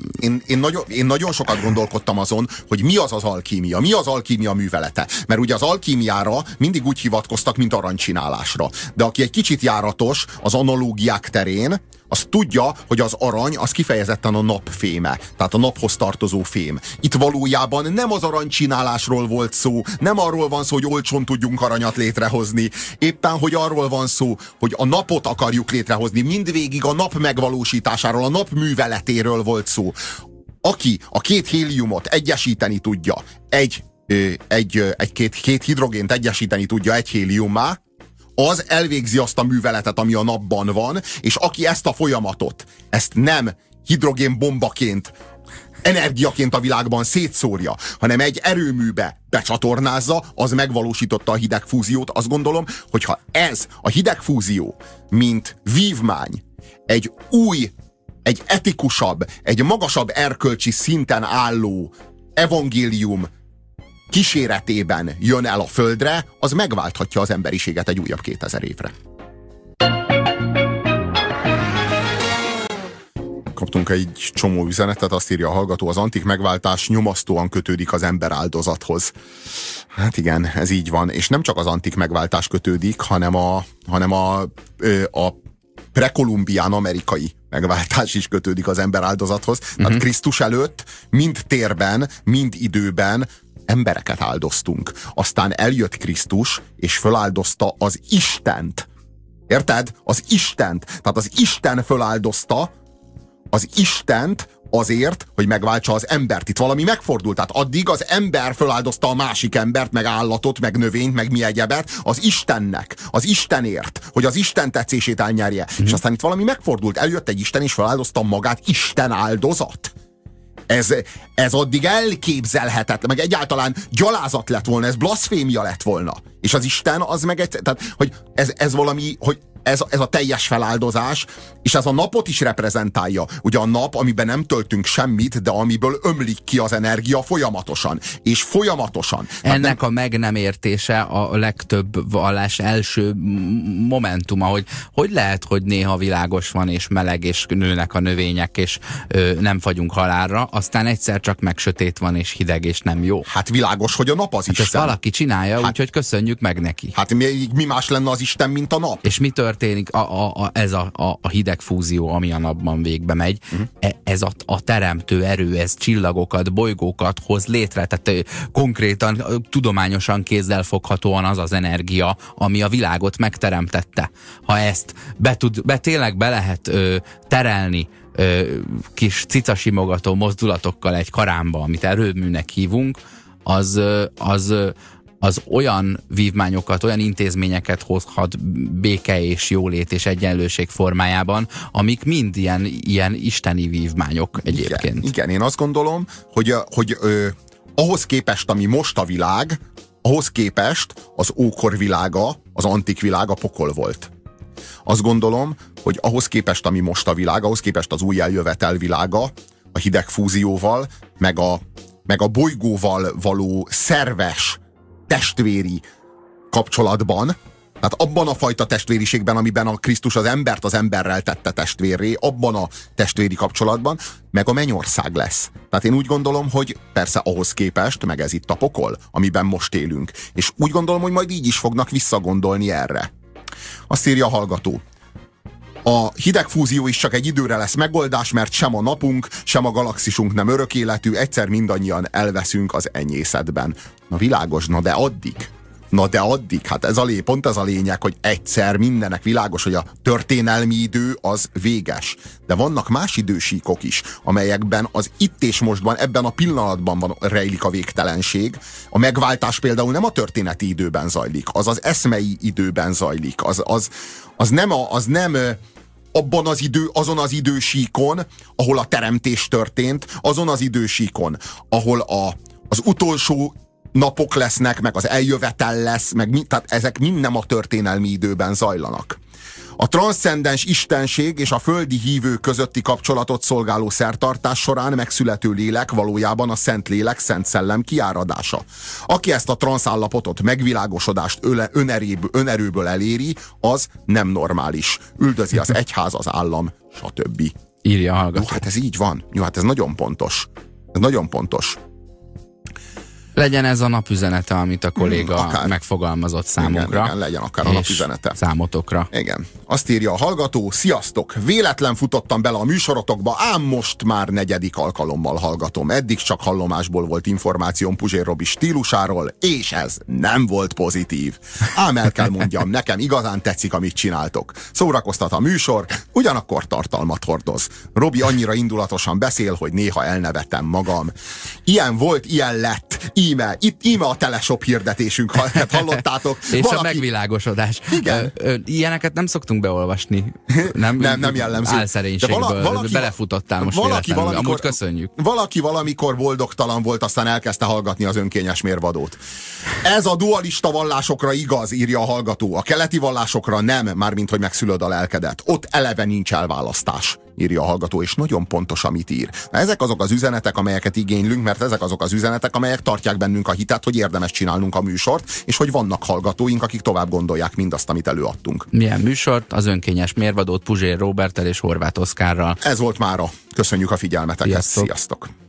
Én nagyon sokat gondolkodtam azon, hogy mi az alkímia, mi az alkímia művelete. Mert ugye az alkímiára mindig úgy hivatkoztak, mint aranycsinálásra. De aki egy kicsit járatos az analógiák terén, az tudja, hogy az arany az kifejezetten a nap féme, tehát a naphoz tartozó fém. Itt valójában nem az aranycsinálásról volt szó, nem arról van szó, hogy olcsón tudjunk aranyat létrehozni, éppen, hogy arról van szó, hogy a napot akarjuk létrehozni, mindvégig a nap megvalósításáról, a nap műveletéről volt szó. Aki a 2 héliumot egyesíteni tudja, két hidrogént egyesíteni tudja egy héliummá, az elvégzi azt a műveletet, ami a napban van, és aki ezt a folyamatot, ezt nem hidrogénbombaként, energiaként a világban szétszórja, hanem egy erőműbe becsatornázza, az megvalósította a hidegfúziót. Azt gondolom, hogyha ez a hidegfúzió, mint vívmány, egy új, egy etikusabb, egy magasabb erkölcsi szinten álló evangélium kíséretében jön el a Földre, az megválthatja az emberiséget egy újabb 2000 évre. Kaptunk egy csomó üzenetet, azt írja a hallgató, az antik megváltás nyomasztóan kötődik az ember áldozathoz. Hát igen, ez így van, és nem csak az antik megváltás kötődik, hanem a prekolumbián amerikai megváltás is kötődik az ember áldozathoz. Tehát Krisztus előtt mind térben, mind időben embereket áldoztunk. Aztán eljött Krisztus, és föláldozta az Istent. Érted? Az Istent. Tehát az Isten föláldozta az Istent azért, hogy megváltsa az embert. Itt valami megfordult. Tehát addig az ember föláldozta a másik embert, meg állatot, meg növényt, meg mi egyebet, az Istennek, az Istenért, hogy az Isten tetszését elnyerje. És aztán itt valami megfordult. Eljött egy Isten, és föláldozta magát, Isten áldozat. Ez addig elképzelhetetlen, meg egyáltalán gyalázat lett volna, ez blaszfémia lett volna. És az Isten az meg tehát, hogy ez valami, hogy ez a teljes feláldozás, és ez a napot is reprezentálja. Ugye a nap, amiben nem töltünk semmit, de amiből ömlik ki az energia folyamatosan. És folyamatosan. Ennek a meg nem értése a legtöbb vallás első momentuma, hogy lehet, hogy néha világos van, és meleg, és nőnek a növények, és nem fagyunk halálra, aztán egyszer csak meg sötét van, és hideg, és nem jó. Hát világos, hogy a nap az Isten. Ezt valaki csinálja, úgyhogy köszönjük meg neki. Hát mi más lenne az Isten, mint a nap? És mi történik? Ez a hideg fúzió, ami a napban végbe megy, ez a teremtő erő, ez csillagokat, bolygókat hoz létre, tehát konkrétan, tudományosan kézzelfoghatóan az az energia, ami a világot megteremtette. Ha ezt tényleg be lehet terelni kis cicasimogató mozdulatokkal egy karámba, amit erőműnek hívunk, az olyan vívmányokat, olyan intézményeket hozhat béke és jólét és egyenlőség formájában, amik mind ilyen isteni vívmányok egyébként. Igen, én azt gondolom, hogy ahhoz képest, ami most a világ, ahhoz képest az ókor világa, az antik világ a pokol volt. Azt gondolom, hogy ahhoz képest, ami most a világ, ahhoz képest az új eljövetel világa, a hideg fúzióval, meg a bolygóval való szerves, testvéri kapcsolatban, tehát abban a fajta testvériségben, amiben a Krisztus az embert az emberrel tette testvérré, abban a testvéri kapcsolatban, meg a mennyország lesz. Tehát én úgy gondolom, hogy persze ahhoz képest, meg ez itt a pokol, amiben most élünk. És úgy gondolom, hogy majd így is fognak visszagondolni erre. Azt írja a hallgató: a hidegfúzió is csak egy időre lesz megoldás, mert sem a napunk, sem a galaxisunk nem örök életű, egyszer mindannyian elveszünk az enyészetben. Na világos, na de addig, hát pont ez a lényeg, hogy egyszer mindennek világos, hogy a történelmi idő az véges. De vannak más idősíkok is, amelyekben az itt és mostban, ebben a pillanatban rejlik a végtelenség. A megváltás például nem a történeti időben zajlik, az az eszmei időben zajlik. Az nem abban azon az idősíkon, ahol a teremtés történt, azon az idősíkon, ahol az utolsó napok lesznek, meg az eljövetel lesz, tehát ezek mind nem a történelmi időben zajlanak. A transzcendens istenség és a földi hívő közötti kapcsolatot szolgáló szertartás során megszülető lélek valójában a Szent Lélek, Szent Szellem kiáradása. Aki ezt a transzállapotot, megvilágosodást önerőből eléri, az nem normális. Üldözi az egyház, az állam, stb. Írja a hallgató. Jó, hát ez így van. Jó, hát ez nagyon pontos. Ez nagyon pontos. Legyen ez a napüzenete, amit a kolléga megfogalmazott számunkra. Igen, legyen akár a napüzenete. Számotokra. Igen. Azt írja a hallgató: sziasztok! Véletlen futottam bele a műsorotokba, ám most már 4. alkalommal hallgatom. Eddig csak hallomásból volt információm Puzsér Robi stílusáról, és ez nem volt pozitív. Ám el kell mondjam, nekem igazán tetszik, amit csináltok. Szórakoztat a műsor, ugyanakkor tartalmat hordoz. Robi annyira indulatosan beszél, hogy néha elnevetem magam. Ilyen volt, ilyen lett. Íme a teleshop hirdetésünk, hallottátok. És a megvilágosodás. Igen. Ilyeneket nem szoktunk beolvasni. Nem jellemző. Álszerénységből belefutottál most véletlenül. Amúgy köszönjük. Valaki valamikor boldogtalan volt, aztán elkezdte hallgatni az önkényes mérvadót. Ez a dualista vallásokra igaz, írja a hallgató. A keleti vallásokra nem, mármint hogy megszülöd a lelkedet. Ott eleve nincs elválasztás, írja a hallgató, és nagyon pontos, amit ír. Na, ezek azok az üzenetek, amelyeket igénylünk, mert ezek azok az üzenetek, amelyek tartják bennünk a hitet, hogy érdemes csinálnunk a műsort, és hogy vannak hallgatóink, akik tovább gondolják mindazt, amit előadtunk. Milyen műsort? Az önkényes mérvadót Puzsér Róberttel és Horváth Oszkárral. Ez volt mára. Köszönjük a figyelmeteket. Sziasztok! Sziasztok.